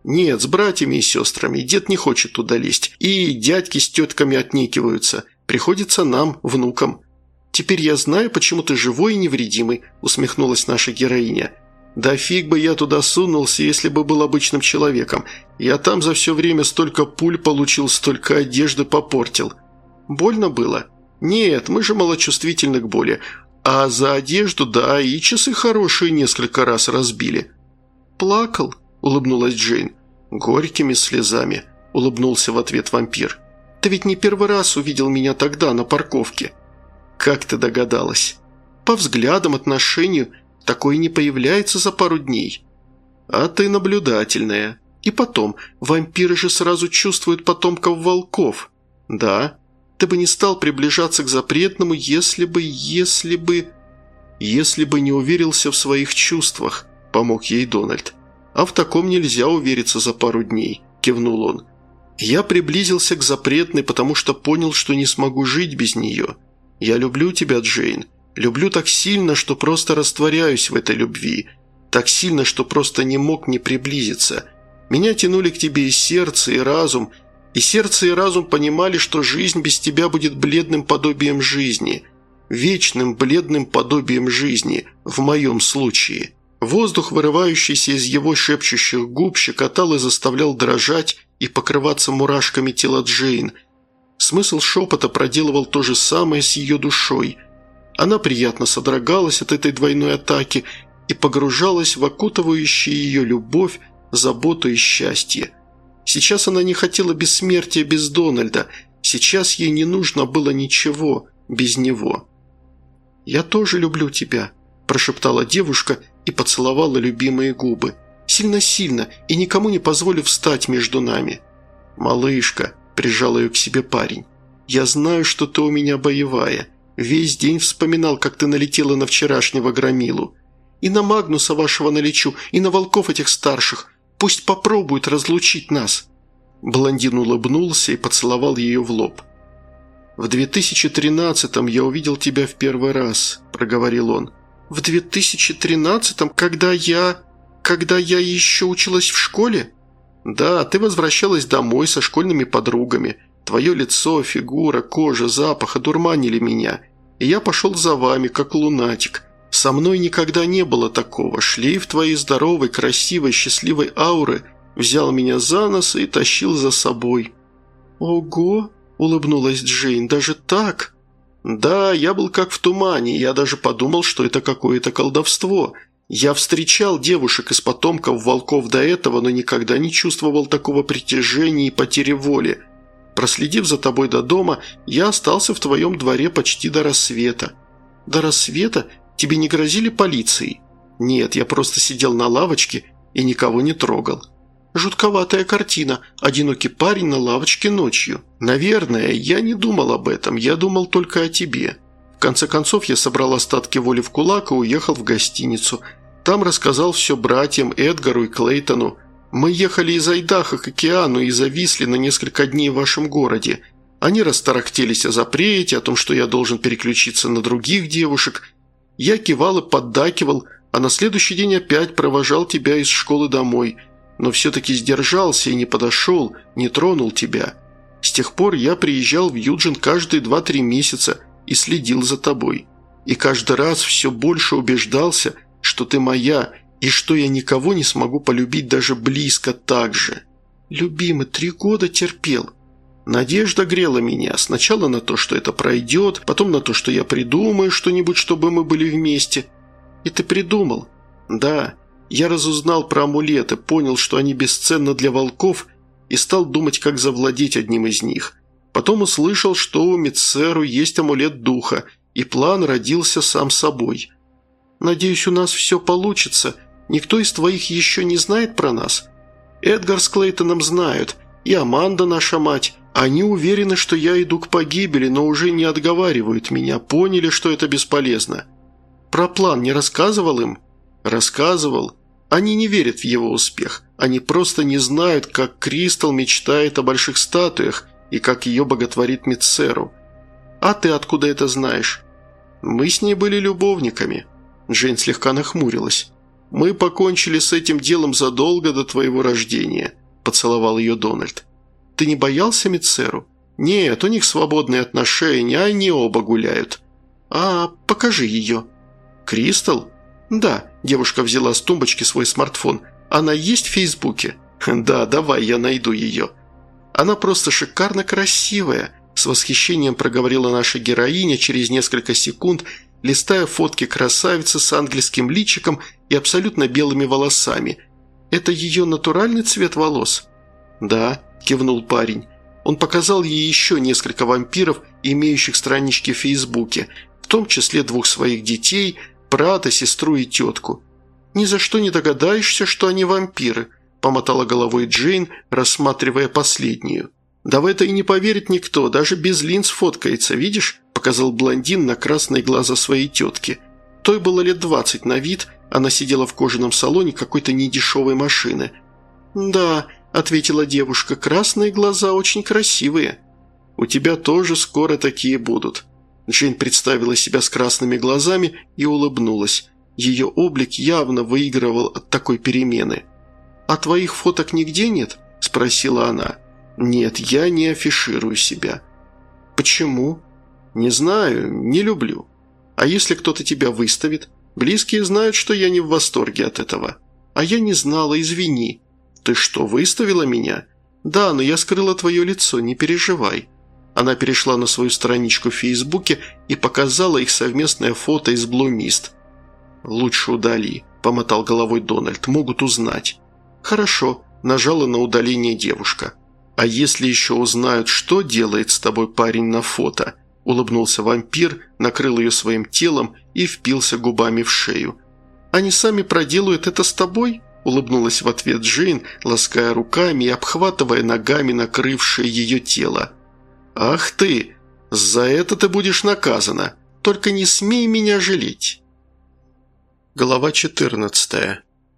«Нет, с братьями и сестрами. Дед не хочет туда лезть. И дядьки с тетками отнекиваются. Приходится нам, внукам». «Теперь я знаю, почему ты живой и невредимый», – усмехнулась наша героиня. «Да фиг бы я туда сунулся, если бы был обычным человеком. Я там за все время столько пуль получил, столько одежды попортил». «Больно было?» «Нет, мы же малочувствительны к боли. А за одежду, да, и часы хорошие несколько раз разбили». «Плакал?» – улыбнулась Джейн. «Горькими слезами», – улыбнулся в ответ вампир. «Ты ведь не первый раз увидел меня тогда на парковке». «Как ты догадалась?» «По взглядам, отношению. Такое не появляется за пару дней». «А ты наблюдательная. И потом, вампиры же сразу чувствуют потомков волков». «Да. Ты бы не стал приближаться к запретному, если бы, если бы...» «Если бы не уверился в своих чувствах», – помог ей Дональд. «А в таком нельзя увериться за пару дней», – кивнул он. «Я приблизился к запретной, потому что понял, что не смогу жить без нее. Я люблю тебя, Джейн. Люблю так сильно, что просто растворяюсь в этой любви. Так сильно, что просто не мог не приблизиться. Меня тянули к тебе и сердце, и разум. И сердце, и разум понимали, что жизнь без тебя будет бледным подобием жизни. Вечным бледным подобием жизни, в моем случае». Воздух, вырывающийся из его шепчущих губ, щекотал и заставлял дрожать и покрываться мурашками тела Джейн. Смысл шепота проделывал то же самое с ее душой. Она приятно содрогалась от этой двойной атаки и погружалась в окутывающие ее любовь, заботу и счастье. Сейчас она не хотела бессмертия без Дональда, сейчас ей не нужно было ничего без него. «Я тоже люблю тебя», – прошептала девушка и поцеловала любимые губы. «Сильно-сильно, и никому не позволю встать между нами». «Малышка», – прижал ее к себе парень, – «я знаю, что ты у меня боевая. Весь день вспоминал, как ты налетела на вчерашнего громилу. И на Магнуса вашего налечу, и на волков этих старших. Пусть попробуют разлучить нас». Блондин улыбнулся и поцеловал ее в лоб. «В две тысячи тринадцатом я увидел тебя в первый раз», – проговорил он. «В две тысячи тринадцатом, когда я... когда я еще училась в школе?» «Да, ты возвращалась домой со школьными подругами. Твое лицо, фигура, кожа, запах одурманили меня. И я пошел за вами, как лунатик. Со мной никогда не было такого. Шлейф твоей здоровой, красивой, счастливой ауры взял меня за нос и тащил за собой». «Ого!» – улыбнулась Джейн. «Даже так?» «Да, я был как в тумане. Я даже подумал, что это какое-то колдовство. Я встречал девушек из потомков волков до этого, но никогда не чувствовал такого притяжения и потери воли. Проследив за тобой до дома, я остался в твоем дворе почти до рассвета». «До рассвета? Тебе не грозили полицией?» «Нет, я просто сидел на лавочке и никого не трогал». «Жутковатая картина. Одинокий парень на лавочке ночью». «Наверное, я не думал об этом. Я думал только о тебе. В конце концов, я собрал остатки воли в кулак и уехал в гостиницу. Там рассказал все братьям Эдгару и Клейтону. Мы ехали из Айдаха к океану и зависли на несколько дней в вашем городе. Они растарахтелись о запрете, о том, что я должен переключиться на других девушек. Я кивал и поддакивал, а на следующий день опять провожал тебя из школы домой. Но все-таки сдержался и не подошел, не тронул тебя. С тех пор я приезжал в Юджин каждые два-три месяца и следил за тобой. И каждый раз все больше убеждался, что ты моя, и что я никого не смогу полюбить даже близко так же. Любимый, три года терпел. Надежда грела меня. Сначала на то, что это пройдет, потом на то, что я придумаю что-нибудь, чтобы мы были вместе. И ты придумал? Да. Я разузнал про амулеты, понял, что они бесценны для волков, и стал думать, как завладеть одним из них. Потом услышал, что у Мицеру есть амулет духа, и план родился сам собой. Надеюсь, у нас все получится. Никто из твоих еще не знает про нас? Эдгар с Клейтоном знают, и Аманда наша мать. Они уверены, что я иду к погибели, но уже не отговаривают меня, поняли, что это бесполезно. Про план не рассказывал им? Рассказывал. Они не верят в его успех. Они просто не знают, как Кристал мечтает о больших статуях и как ее боготворит Мицеру. А ты откуда это знаешь? Мы с ней были любовниками. Джейн слегка нахмурилась. «Мы покончили с этим делом задолго до твоего рождения», – поцеловал ее Дональд. «Ты не боялся Мицеру?» «Нет, у них свободные отношения, они оба гуляют». «А, покажи ее». «Кристал?» «Да», – девушка взяла с тумбочки свой смартфон. «Она есть в Фейсбуке?» «Да, давай, я найду ее». «Она просто шикарно красивая», – с восхищением проговорила наша героиня через несколько секунд, листая фотки красавицы с ангельским личиком и абсолютно белыми волосами. «Это ее натуральный цвет волос?» «Да», – кивнул парень. Он показал ей еще несколько вампиров, имеющих странички в Фейсбуке, в том числе двух своих детей, брата, сестру и тетку. «Ни за что не догадаешься, что они вампиры», – помотала головой Джейн, рассматривая последнюю. «Да в это и не поверит никто, даже без линз фоткается, видишь?» – показал блондин на красные глаза своей тетки. Той было лет двадцать на вид, она сидела в кожаном салоне какой-то недешевой машины. «Да», – ответила девушка, – «красные глаза очень красивые». «У тебя тоже скоро такие будут». Джейн представила себя с красными глазами и улыбнулась. Ее облик явно выигрывал от такой перемены. «А твоих фоток нигде нет?» – спросила она. «Нет, я не афиширую себя». «Почему?» «Не знаю, не люблю. А если кто-то тебя выставит? Близкие знают, что я не в восторге от этого». «А я не знала, извини». «Ты что, выставила меня?» «Да, но я скрыла твое лицо, не переживай». Она перешла на свою страничку в Фейсбуке и показала их совместное фото из Blue Mist. «Лучше удали», – помотал головой Дональд, – «могут узнать». «Хорошо», – нажала на удаление девушка. «А если еще узнают, что делает с тобой парень на фото?» – улыбнулся вампир, накрыл ее своим телом и впился губами в шею. «Они сами проделают это с тобой?» – улыбнулась в ответ Джейн, лаская руками и обхватывая ногами накрывшее ее тело. «Ах ты! За это ты будешь наказана! Только не смей меня жалеть!» Глава четырнадцатая.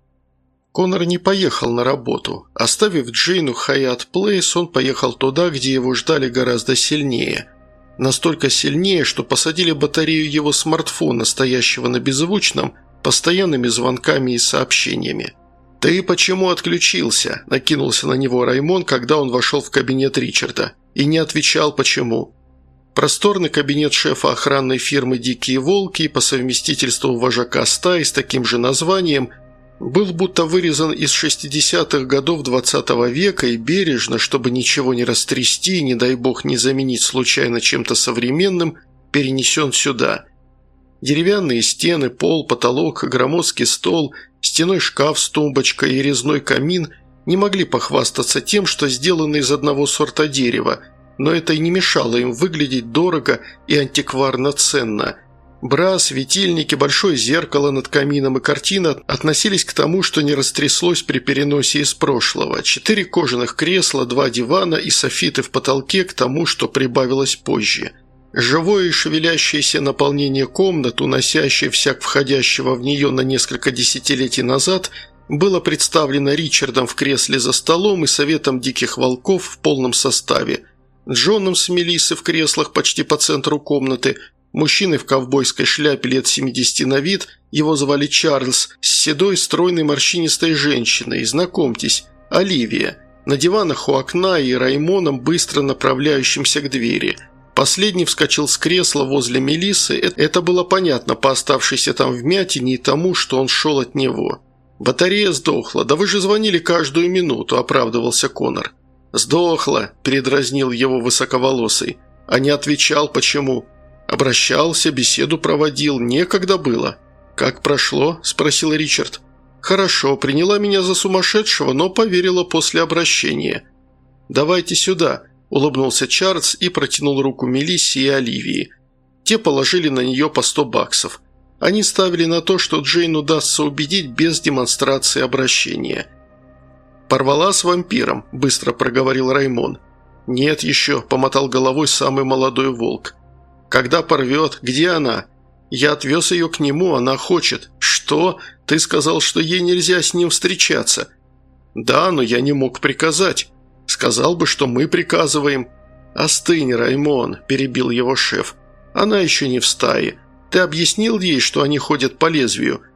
Конор не поехал на работу. Оставив Джейну Хайат Плейс, он поехал туда, где его ждали гораздо сильнее. Настолько сильнее, что посадили батарею его смартфона, стоящего на беззвучном, постоянными звонками и сообщениями. «Ты почему отключился?» – накинулся на него Раймон, когда он вошел в кабинет Ричарда. И не отвечал, почему. Просторный кабинет шефа охранной фирмы «Дикие волки» по совместительству вожака стаи с таким же названием был будто вырезан из шестидесятых годов двадцатого века и бережно, чтобы ничего не растрясти, не дай бог не заменить случайно чем-то современным, перенесен сюда. Деревянные стены, пол, потолок, громоздкий стол, стеной шкаф с тумбочкой и резной камин не могли похвастаться тем, что сделаны из одного сорта дерева, но это и не мешало им выглядеть дорого и антикварно ценно. Бра, светильники, большое зеркало над камином и картина относились к тому, что не растряслось при переносе из прошлого. Четыре кожаных кресла, два дивана и софиты в потолке к тому, что прибавилось позже. Живое и шевелящееся наполнение комнат, уносящее всяк входящего в нее на несколько десятилетий назад, было представлено Ричардом в кресле за столом и советом диких волков в полном составе, Джоном с Мелиссой в креслах почти по центру комнаты, мужчиной в ковбойской шляпе лет семидесяти на вид, его звали Чарльз, с седой, стройной, морщинистой женщиной, знакомьтесь, Оливия, на диванах у окна и Раймоном, быстро направляющимся к двери. Последний вскочил с кресла возле Мелиссы, это было понятно по оставшейся там вмятине и тому, что он шел от него. «Батарея сдохла, да вы же звонили каждую минуту», – оправдывался Конор. «Сдохла», – передразнил его высоковолосый. «А не отвечал, почему?» «Обращался, беседу проводил, некогда было». «Как прошло?» – спросил Ричард. «Хорошо, приняла меня за сумасшедшего, но поверила после обращения». «Давайте сюда», – улыбнулся Чарльз и протянул руку Мелиссе и Оливии. Те положили на нее по сто баксов. Они ставили на то, что Джейн удастся убедить без демонстрации обращения. «Порвала с вампиром», – быстро проговорил Раймон. «Нет еще», – помотал головой самый молодой волк. «Когда порвет? Где она?» «Я отвез ее к нему, она хочет». «Что? Ты сказал, что ей нельзя с ним встречаться». «Да, но я не мог приказать. Сказал бы, что мы приказываем». «Остынь, Раймон», – перебил его шеф. «Она еще не в стае. Ты объяснил ей, что они ходят по лезвию?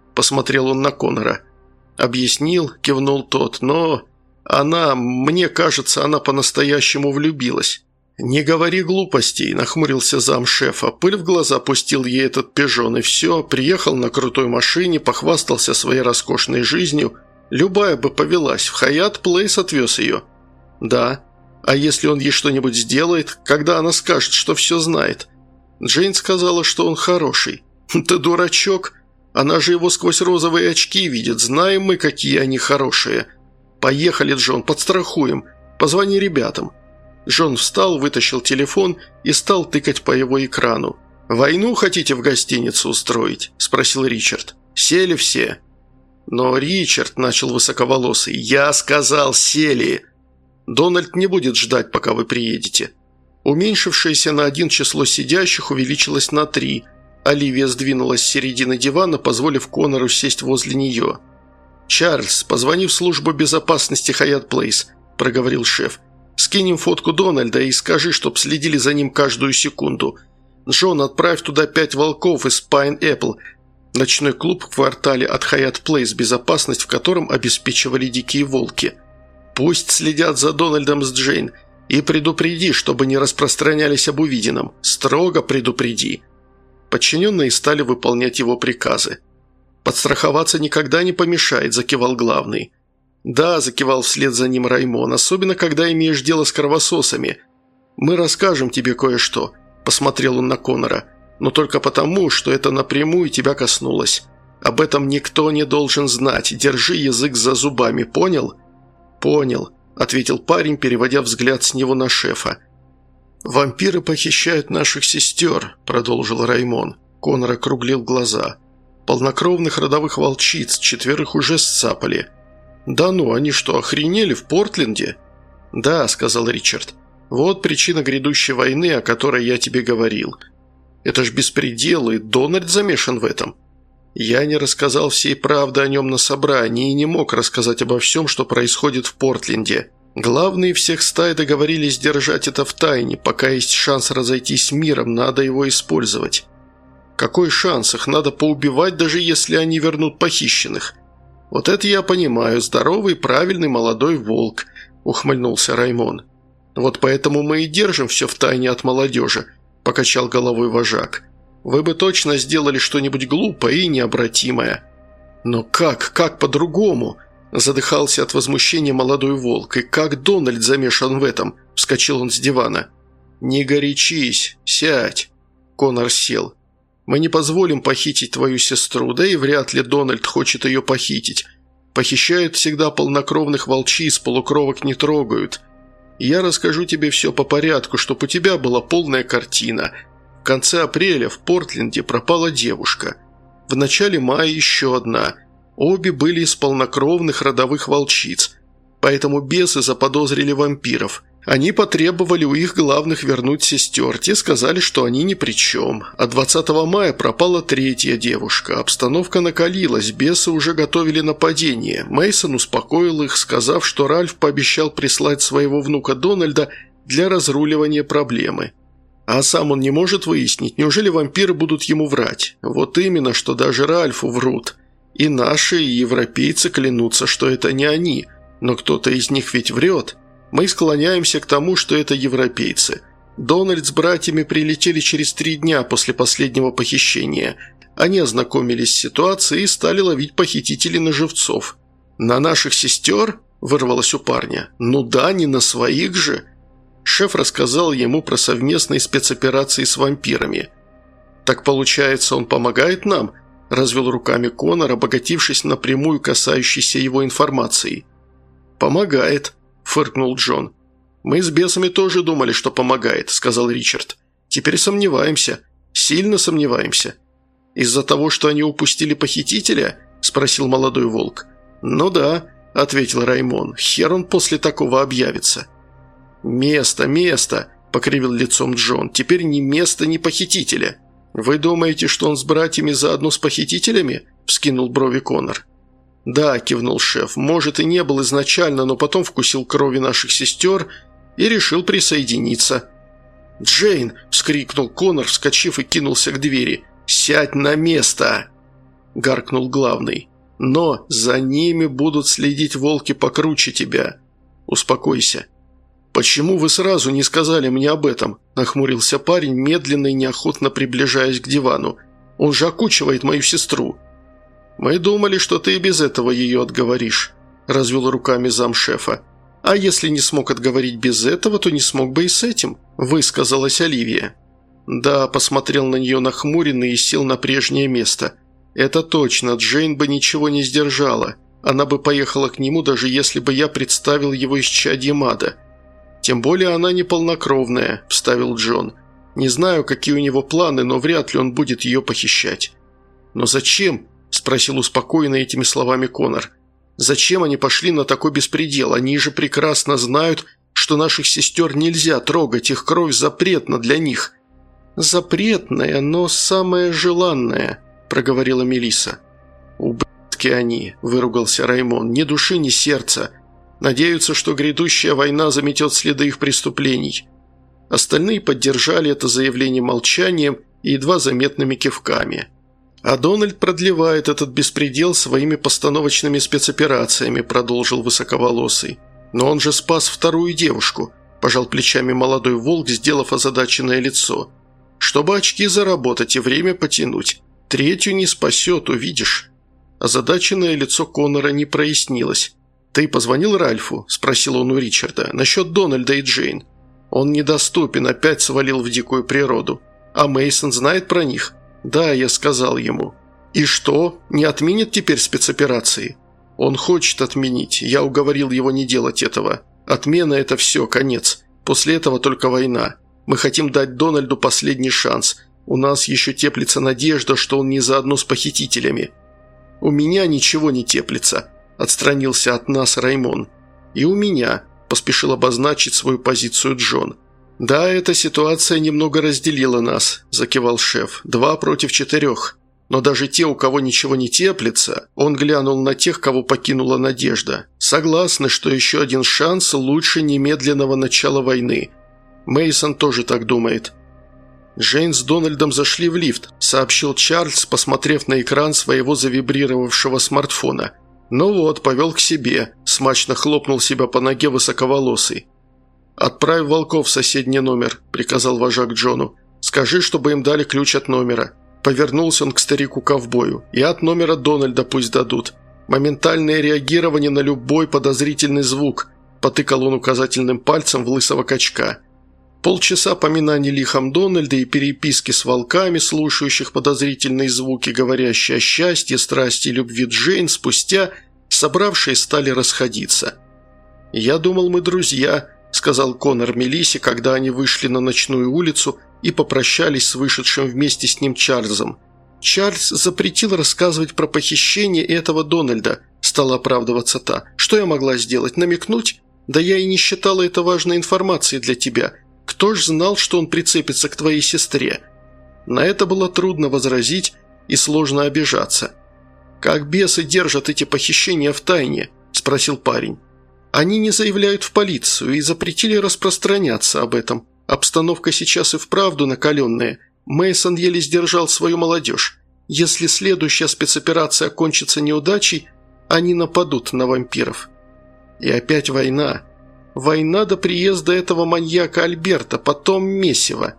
– посмотрел он на Конора. «Объяснил», – кивнул тот, – «но она, мне кажется, она по-настоящему влюбилась». «Не говори глупостей», – нахмурился замшефа. Пыль в глаза пустил ей этот пижон, и все, приехал на крутой машине, похвастался своей роскошной жизнью. Любая бы повелась, в Хаят Плейс отвез ее. «Да. А если он ей что-нибудь сделает, когда она скажет, что все знает?» Джейн сказала, что он хороший. «Ты дурачок. Она же его сквозь розовые очки видит. Знаем мы, какие они хорошие. Поехали, Джон, подстрахуем. Позвони ребятам». Джон встал, вытащил телефон и стал тыкать по его экрану. «Войну хотите в гостинице устроить?» – спросил Ричард. «Сели все?» «Но Ричард», – начал высоковолосый, – «я сказал, сели!» «Дональд не будет ждать, пока вы приедете». Уменьшившееся на один число сидящих увеличилось на три. Оливия сдвинулась с середины дивана, позволив Конору сесть возле нее. «Чарльз, позвони в службу безопасности Хаят Плейс», – проговорил шеф. «Скинь им фотку Дональда и скажи, чтоб следили за ним каждую секунду. Джон, отправь туда пять волков из Pine Apple, ночной клуб в квартале от Хаят Плейс, безопасность в котором обеспечивали дикие волки. Пусть следят за Дональдом с Джейн и предупреди, чтобы не распространялись об увиденном. Строго предупреди». Подчиненные стали выполнять его приказы. «Подстраховаться никогда не помешает», – закивал главный. «Да», – закивал вслед за ним Раймон, – «особенно, когда имеешь дело с кровососами. Мы расскажем тебе кое-что», – посмотрел он на Конора, – «но только потому, что это напрямую тебя коснулось. Об этом никто не должен знать. Держи язык за зубами, понял?» «Понял», – ответил парень, переводя взгляд с него на шефа. «Вампиры похищают наших сестер», – продолжил Раймон. Конор округлил глаза. «Полнокровных родовых волчиц, четверых уже сцапали». «Да ну, они что, охренели в Портленде?» «Да», – сказал Ричард. «Вот причина грядущей войны, о которой я тебе говорил. Это ж беспредел, и Дональд замешан в этом». «Я не рассказал всей правды о нем на собрании и не мог рассказать обо всем, что происходит в Портленде. Главные всех стай договорились держать это в тайне. Пока есть шанс разойтись миром, надо его использовать». «Какой шанс? Их надо поубивать, даже если они вернут похищенных». «Вот это я понимаю. Здоровый, правильный молодой волк», – ухмыльнулся Раймон. «Вот поэтому мы и держим все в тайне от молодежи», – покачал головой вожак. «Вы бы точно сделали что-нибудь глупое и необратимое». «Но как? Как по-другому?» – задыхался от возмущения молодой волк. «И как Дональд замешан в этом?» – вскочил он с дивана. «Не горячись, сядь». Конор сел. «Мы не позволим похитить твою сестру, да и вряд ли Дональд хочет ее похитить. Похищают всегда полнокровных волчиц, полукровок не трогают. Я расскажу тебе все по порядку, чтобы у тебя была полная картина. В конце апреля в Портленде пропала девушка. В начале мая еще одна. Обе были из полнокровных родовых волчиц. Поэтому бесы заподозрили вампиров. Они потребовали у их главных вернуть сестер. Те сказали, что они ни при чем. А двадцатого мая пропала третья девушка. Обстановка накалилась, бесы уже готовили нападение. Мейсон успокоил их, сказав, что Ральф пообещал прислать своего внука Дональда для разруливания проблемы. А сам он не может выяснить, неужели вампиры будут ему врать? Вот именно, что даже Ральфу врут. И наши, и европейцы клянутся, что это не они. Но кто-то из них ведь врет. Мы склоняемся к тому, что это европейцы. Дональд с братьями прилетели через три дня после последнего похищения. Они ознакомились с ситуацией и стали ловить похитителей на живцов. «На наших сестер?» – вырвалось у парня. «Ну да, не на своих же». Шеф рассказал ему про совместные спецоперации с вампирами. «Так получается, он помогает нам?» – развел руками Конор, обогатившись напрямую касающейся его информацией. «Помогает», – фыркнул Джон. «Мы с бесами тоже думали, что помогает», – сказал Ричард. «Теперь сомневаемся. Сильно сомневаемся». «Из-за того, что они упустили похитителя?» – спросил молодой волк. «Ну да», – ответил Раймон. «Хер он после такого объявится». «Место, место», – покривил лицом Джон. «Теперь ни места, ни похитителя». «Вы думаете, что он с братьями заодно с похитителями?» – вскинул брови Конор. «Да», – кивнул шеф, – «может и не был изначально, но потом вкусил крови наших сестер и решил присоединиться». «Джейн!» – вскрикнул Конор, вскочив и кинулся к двери. «Сядь на место!» – гаркнул главный. «Но за ними будут следить волки покруче тебя. Успокойся». «Почему вы сразу не сказали мне об этом?» – нахмурился парень, медленно и неохотно приближаясь к дивану. «Он же окучивает мою сестру». «Мы думали, что ты и без этого ее отговоришь», – развел руками замшефа. «А если не смог отговорить без этого, то не смог бы и с этим», – высказалась Оливия. «Да», – посмотрел на нее нахмуренно и сел на прежнее место. «Это точно, Джейн бы ничего не сдержала. Она бы поехала к нему, даже если бы я представил его исчадьем ада». «Тем более она не полнокровная», – вставил Джон. «Не знаю, какие у него планы, но вряд ли он будет ее похищать». «Но зачем?» – спросил успокоенный этими словами Конор. «Зачем они пошли на такой беспредел? Они же прекрасно знают, что наших сестер нельзя трогать, их кровь запретна для них». «Запретная, но самая желанная», – проговорила Мелисса. «Ублюдки они», – выругался Раймон, – «ни души, ни сердца. Надеются, что грядущая война заметет следы их преступлений». Остальные поддержали это заявление молчанием и едва заметными кивками. «А Дональд продлевает этот беспредел своими постановочными спецоперациями», – продолжил высоковолосый. «Но он же спас вторую девушку», – пожал плечами молодой волк, сделав озадаченное лицо. «Чтобы очки заработать и время потянуть. Третью не спасет, увидишь». Озадаченное лицо Конора не прояснилось. «Ты позвонил Ральфу?» – спросил он у Ричарда. «Насчет Дональда и Джейн». «Он недоступен, опять свалил в дикую природу». «А Мейсон знает про них?» «Да, я сказал ему». «И что, не отменит теперь спецоперации?» «Он хочет отменить. Я уговорил его не делать этого. Отмена – это все, конец. После этого только война. Мы хотим дать Дональду последний шанс. У нас еще теплится надежда, что он не заодно с похитителями». «У меня ничего не теплится», – отстранился от нас Раймон. «И у меня», – поспешил обозначить свою позицию Джон. «Да, эта ситуация немного разделила нас», – закивал шеф. «Два против четырех. Но даже те, у кого ничего не теплится», – он глянул на тех, кого покинула надежда, – «согласны, что еще один шанс лучше немедленного начала войны. Мейсон тоже так думает». «Джейн с Дональдом зашли в лифт», – сообщил Чарльз, посмотрев на экран своего завибрировавшего смартфона. «Ну вот, повел к себе», – смачно хлопнул себя по ноге высоковолосый. «Отправь волков в соседний номер», – приказал вожак Джону. «Скажи, чтобы им дали ключ от номера». Повернулся он к старику-ковбою. «И от номера Дональда пусть дадут. Моментальное реагирование на любой подозрительный звук», – потыкал он указательным пальцем в лысого качка. Полчаса поминаний лихом Дональда и переписки с волками, слушающих подозрительные звуки, говорящие о счастье, страсти и любви Джейн, спустя собравшие стали расходиться. «Я думал, мы друзья», – сказал Конор Мелиссе, когда они вышли на ночную улицу и попрощались с вышедшим вместе с ним Чарльзом. «Чарльз запретил рассказывать про похищение этого Дональда», – стала оправдываться та. «Что я могла сделать? Намекнуть? Да я и не считала это важной информацией для тебя. Кто ж знал, что он прицепится к твоей сестре?» На это было трудно возразить и сложно обижаться. «Как бесы держат эти похищения в тайне?» – спросил парень. «Они не заявляют в полицию и запретили распространяться об этом. Обстановка сейчас и вправду накаленная. Мейсон еле сдержал свою молодежь. Если следующая спецоперация окончится неудачей, они нападут на вампиров». И опять война. Война до приезда этого маньяка Альберта, потом месиво.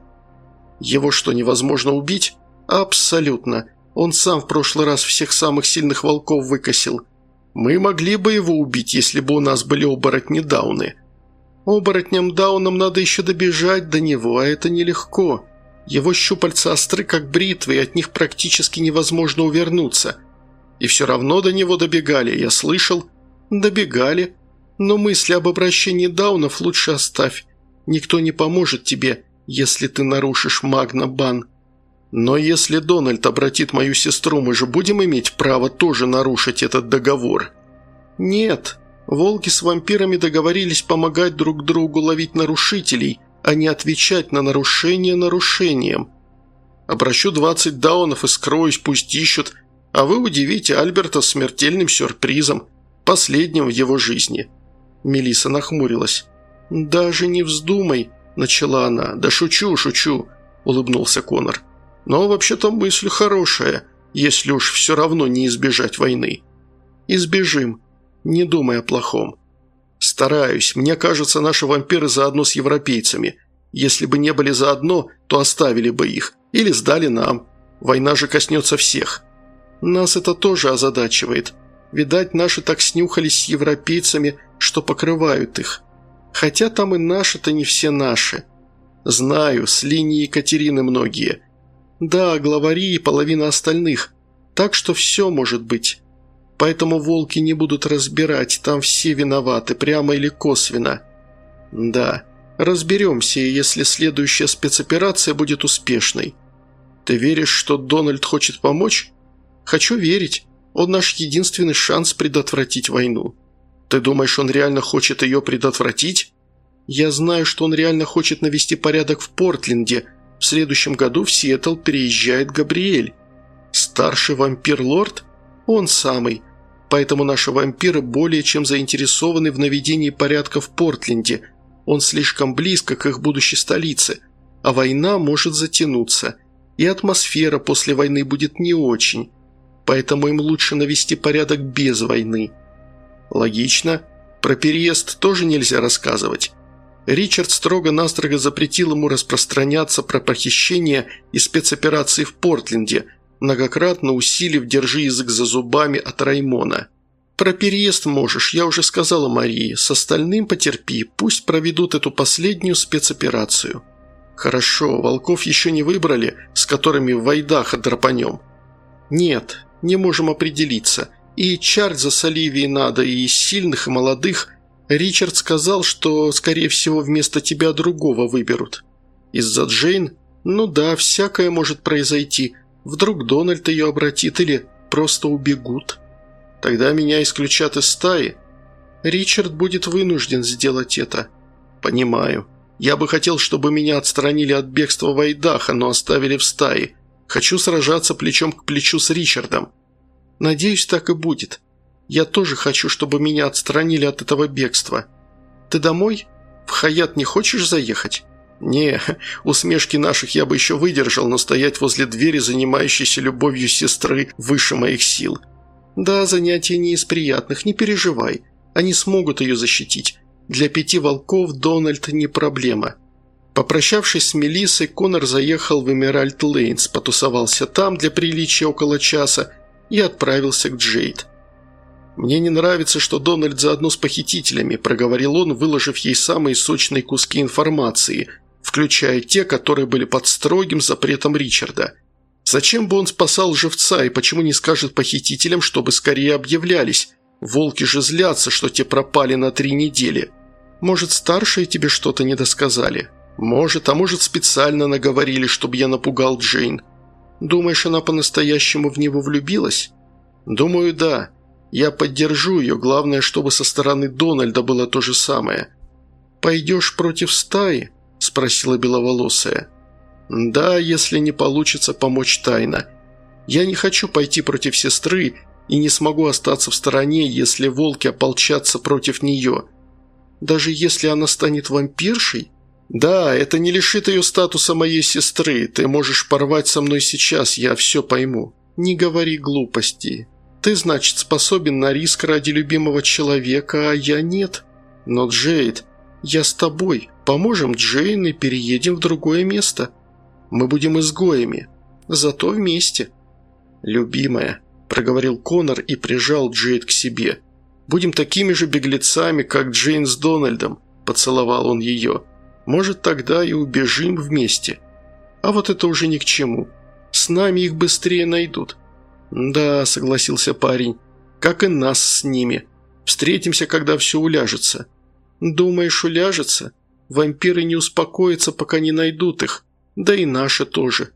Его что, невозможно убить? Абсолютно. Он сам в прошлый раз всех самых сильных волков выкосил. Мы могли бы его убить, если бы у нас были оборотни Дауны. Оборотням Даунам надо еще добежать до него, а это нелегко. Его щупальца остры, как бритвы, и от них практически невозможно увернуться. И все равно до него добегали, я слышал. Добегали. Но мысли об обращении Даунов лучше оставь. Никто не поможет тебе, если ты нарушишь Магна-бан. Но если Дональд обратит мою сестру, мы же будем иметь право тоже нарушить этот договор? Нет. Волки с вампирами договорились помогать друг другу ловить нарушителей, а не отвечать на нарушение нарушением. Обращу двадцать Даунов и скроюсь, пусть ищут, а вы удивите Альберта смертельным сюрпризом, последним в его жизни». Мелисса нахмурилась. «Даже не вздумай», – начала она. «Да шучу, шучу», – улыбнулся Конор. «Но вообще-то мысль хорошая. если уж все равно не избежать войны». «Избежим. Не думай о плохом». «Стараюсь. Мне кажется, наши вампиры заодно с европейцами. Если бы не были заодно, то оставили бы их. Или сдали нам. Война же коснется всех». «Нас это тоже озадачивает. Видать, наши так снюхались с европейцами, что покрывают их. Хотя там и наши-то не все наши. Знаю, с линии Екатерины многие. Да, главари и половина остальных. Так что все может быть. Поэтому волки не будут разбирать, там все виноваты, прямо или косвенно. Да, разберемся, если следующая спецоперация будет успешной. Ты веришь, что Дональд хочет помочь? Хочу верить. Он наш единственный шанс предотвратить войну. Ты думаешь, он реально хочет ее предотвратить? Я знаю, что он реально хочет навести порядок в Портленде. В следующем году в Сиэтл переезжает Габриэль. Старший вампир-лорд? Он самый. Поэтому наши вампиры более чем заинтересованы в наведении порядка в Портленде. Он слишком близко к их будущей столице. А война может затянуться. И атмосфера после войны будет не очень. Поэтому им лучше навести порядок без войны. Логично. Про переезд тоже нельзя рассказывать. Ричард строго-настрого запретил ему распространяться про похищение и спецоперации в Портленде, многократно усилив «держи язык за зубами» от Раймона. «Про переезд можешь, я уже сказала Марии, с остальным потерпи, пусть проведут эту последнюю спецоперацию». «Хорошо, волков еще не выбрали, с которыми в Вайдаха драпанем?» «Нет, не можем определиться. И Чарльза с Оливией надо, и сильных, и молодых. Ричард сказал, что, скорее всего, вместо тебя другого выберут». «Из-за Джейн? Ну да, всякое может произойти. Вдруг Дональд ее обратит или просто убегут. Тогда меня исключат из стаи. Ричард будет вынужден сделать это». «Понимаю. Я бы хотел, чтобы меня отстранили от бегства Вайдаха, но оставили в стае. Хочу сражаться плечом к плечу с Ричардом». «Надеюсь, так и будет. Я тоже хочу, чтобы меня отстранили от этого бегства. Ты домой? В Хаят не хочешь заехать?» «Не, усмешки наших я бы еще выдержал, но стоять возле двери, занимающейся любовью сестры, выше моих сил». «Да, занятие не из приятных, не переживай. Они смогут ее защитить. Для пяти волков Дональд не проблема». Попрощавшись с Мелиссой, Конор заехал в Эмеральд Лейнс, потусовался там для приличия около часа и отправился к Джейд. «Мне не нравится, что Дональд заодно с похитителями», – проговорил он, выложив ей самые сочные куски информации, включая те, которые были под строгим запретом Ричарда. «Зачем бы он спасал живца и почему не скажет похитителям, чтобы скорее объявлялись? Волки же злятся, что те пропали на три недели. Может, старшие тебе что-то не досказали? Может, а может, специально наговорили, чтобы я напугал Джейн. Думаешь, она по-настоящему в него влюбилась?» «Думаю, да. Я поддержу ее, главное, чтобы со стороны Дональда было то же самое». «Пойдешь против стаи?» – спросила беловолосая. «Да, если не получится помочь тайно. Я не хочу пойти против сестры и не смогу остаться в стороне, если волки ополчатся против нее. Даже если она станет вампиршей?» «Да, это не лишит ее статуса моей сестры. Ты можешь порвать со мной сейчас, я все пойму». «Не говори глупостей. Ты, значит, способен на риск ради любимого человека, а я нет. Но, Джейд, я с тобой. Поможем Джейн и переедем в другое место. Мы будем изгоями. Зато вместе». «Любимая», – проговорил Конор и прижал Джейд к себе. «Будем такими же беглецами, как Джейн с Дональдом», – поцеловал он ее. «Может, тогда и убежим вместе. А вот это уже ни к чему. С нами их быстрее найдут». «Да», – согласился парень, – «как и нас с ними. Встретимся, когда все уляжется». «Думаешь, уляжется? Вампиры не успокоятся, пока не найдут их. Да и наши тоже.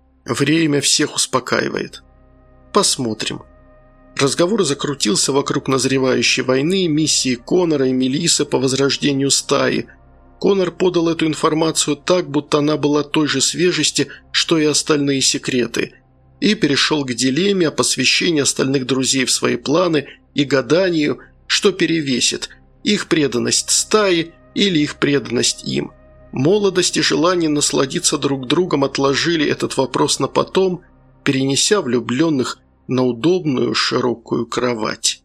Время всех успокаивает. Посмотрим». Разговор закрутился вокруг назревающей войны, миссии Конора и Мелиссы по возрождению стаи. Конор подал эту информацию так, будто она была той же свежести, что и остальные секреты, и перешел к дилемме о посвящении остальных друзей в свои планы и гаданию, что перевесит – их преданность стае или их преданность им. Молодость и желание насладиться друг другом отложили этот вопрос на потом, перенеся влюбленных на удобную широкую кровать.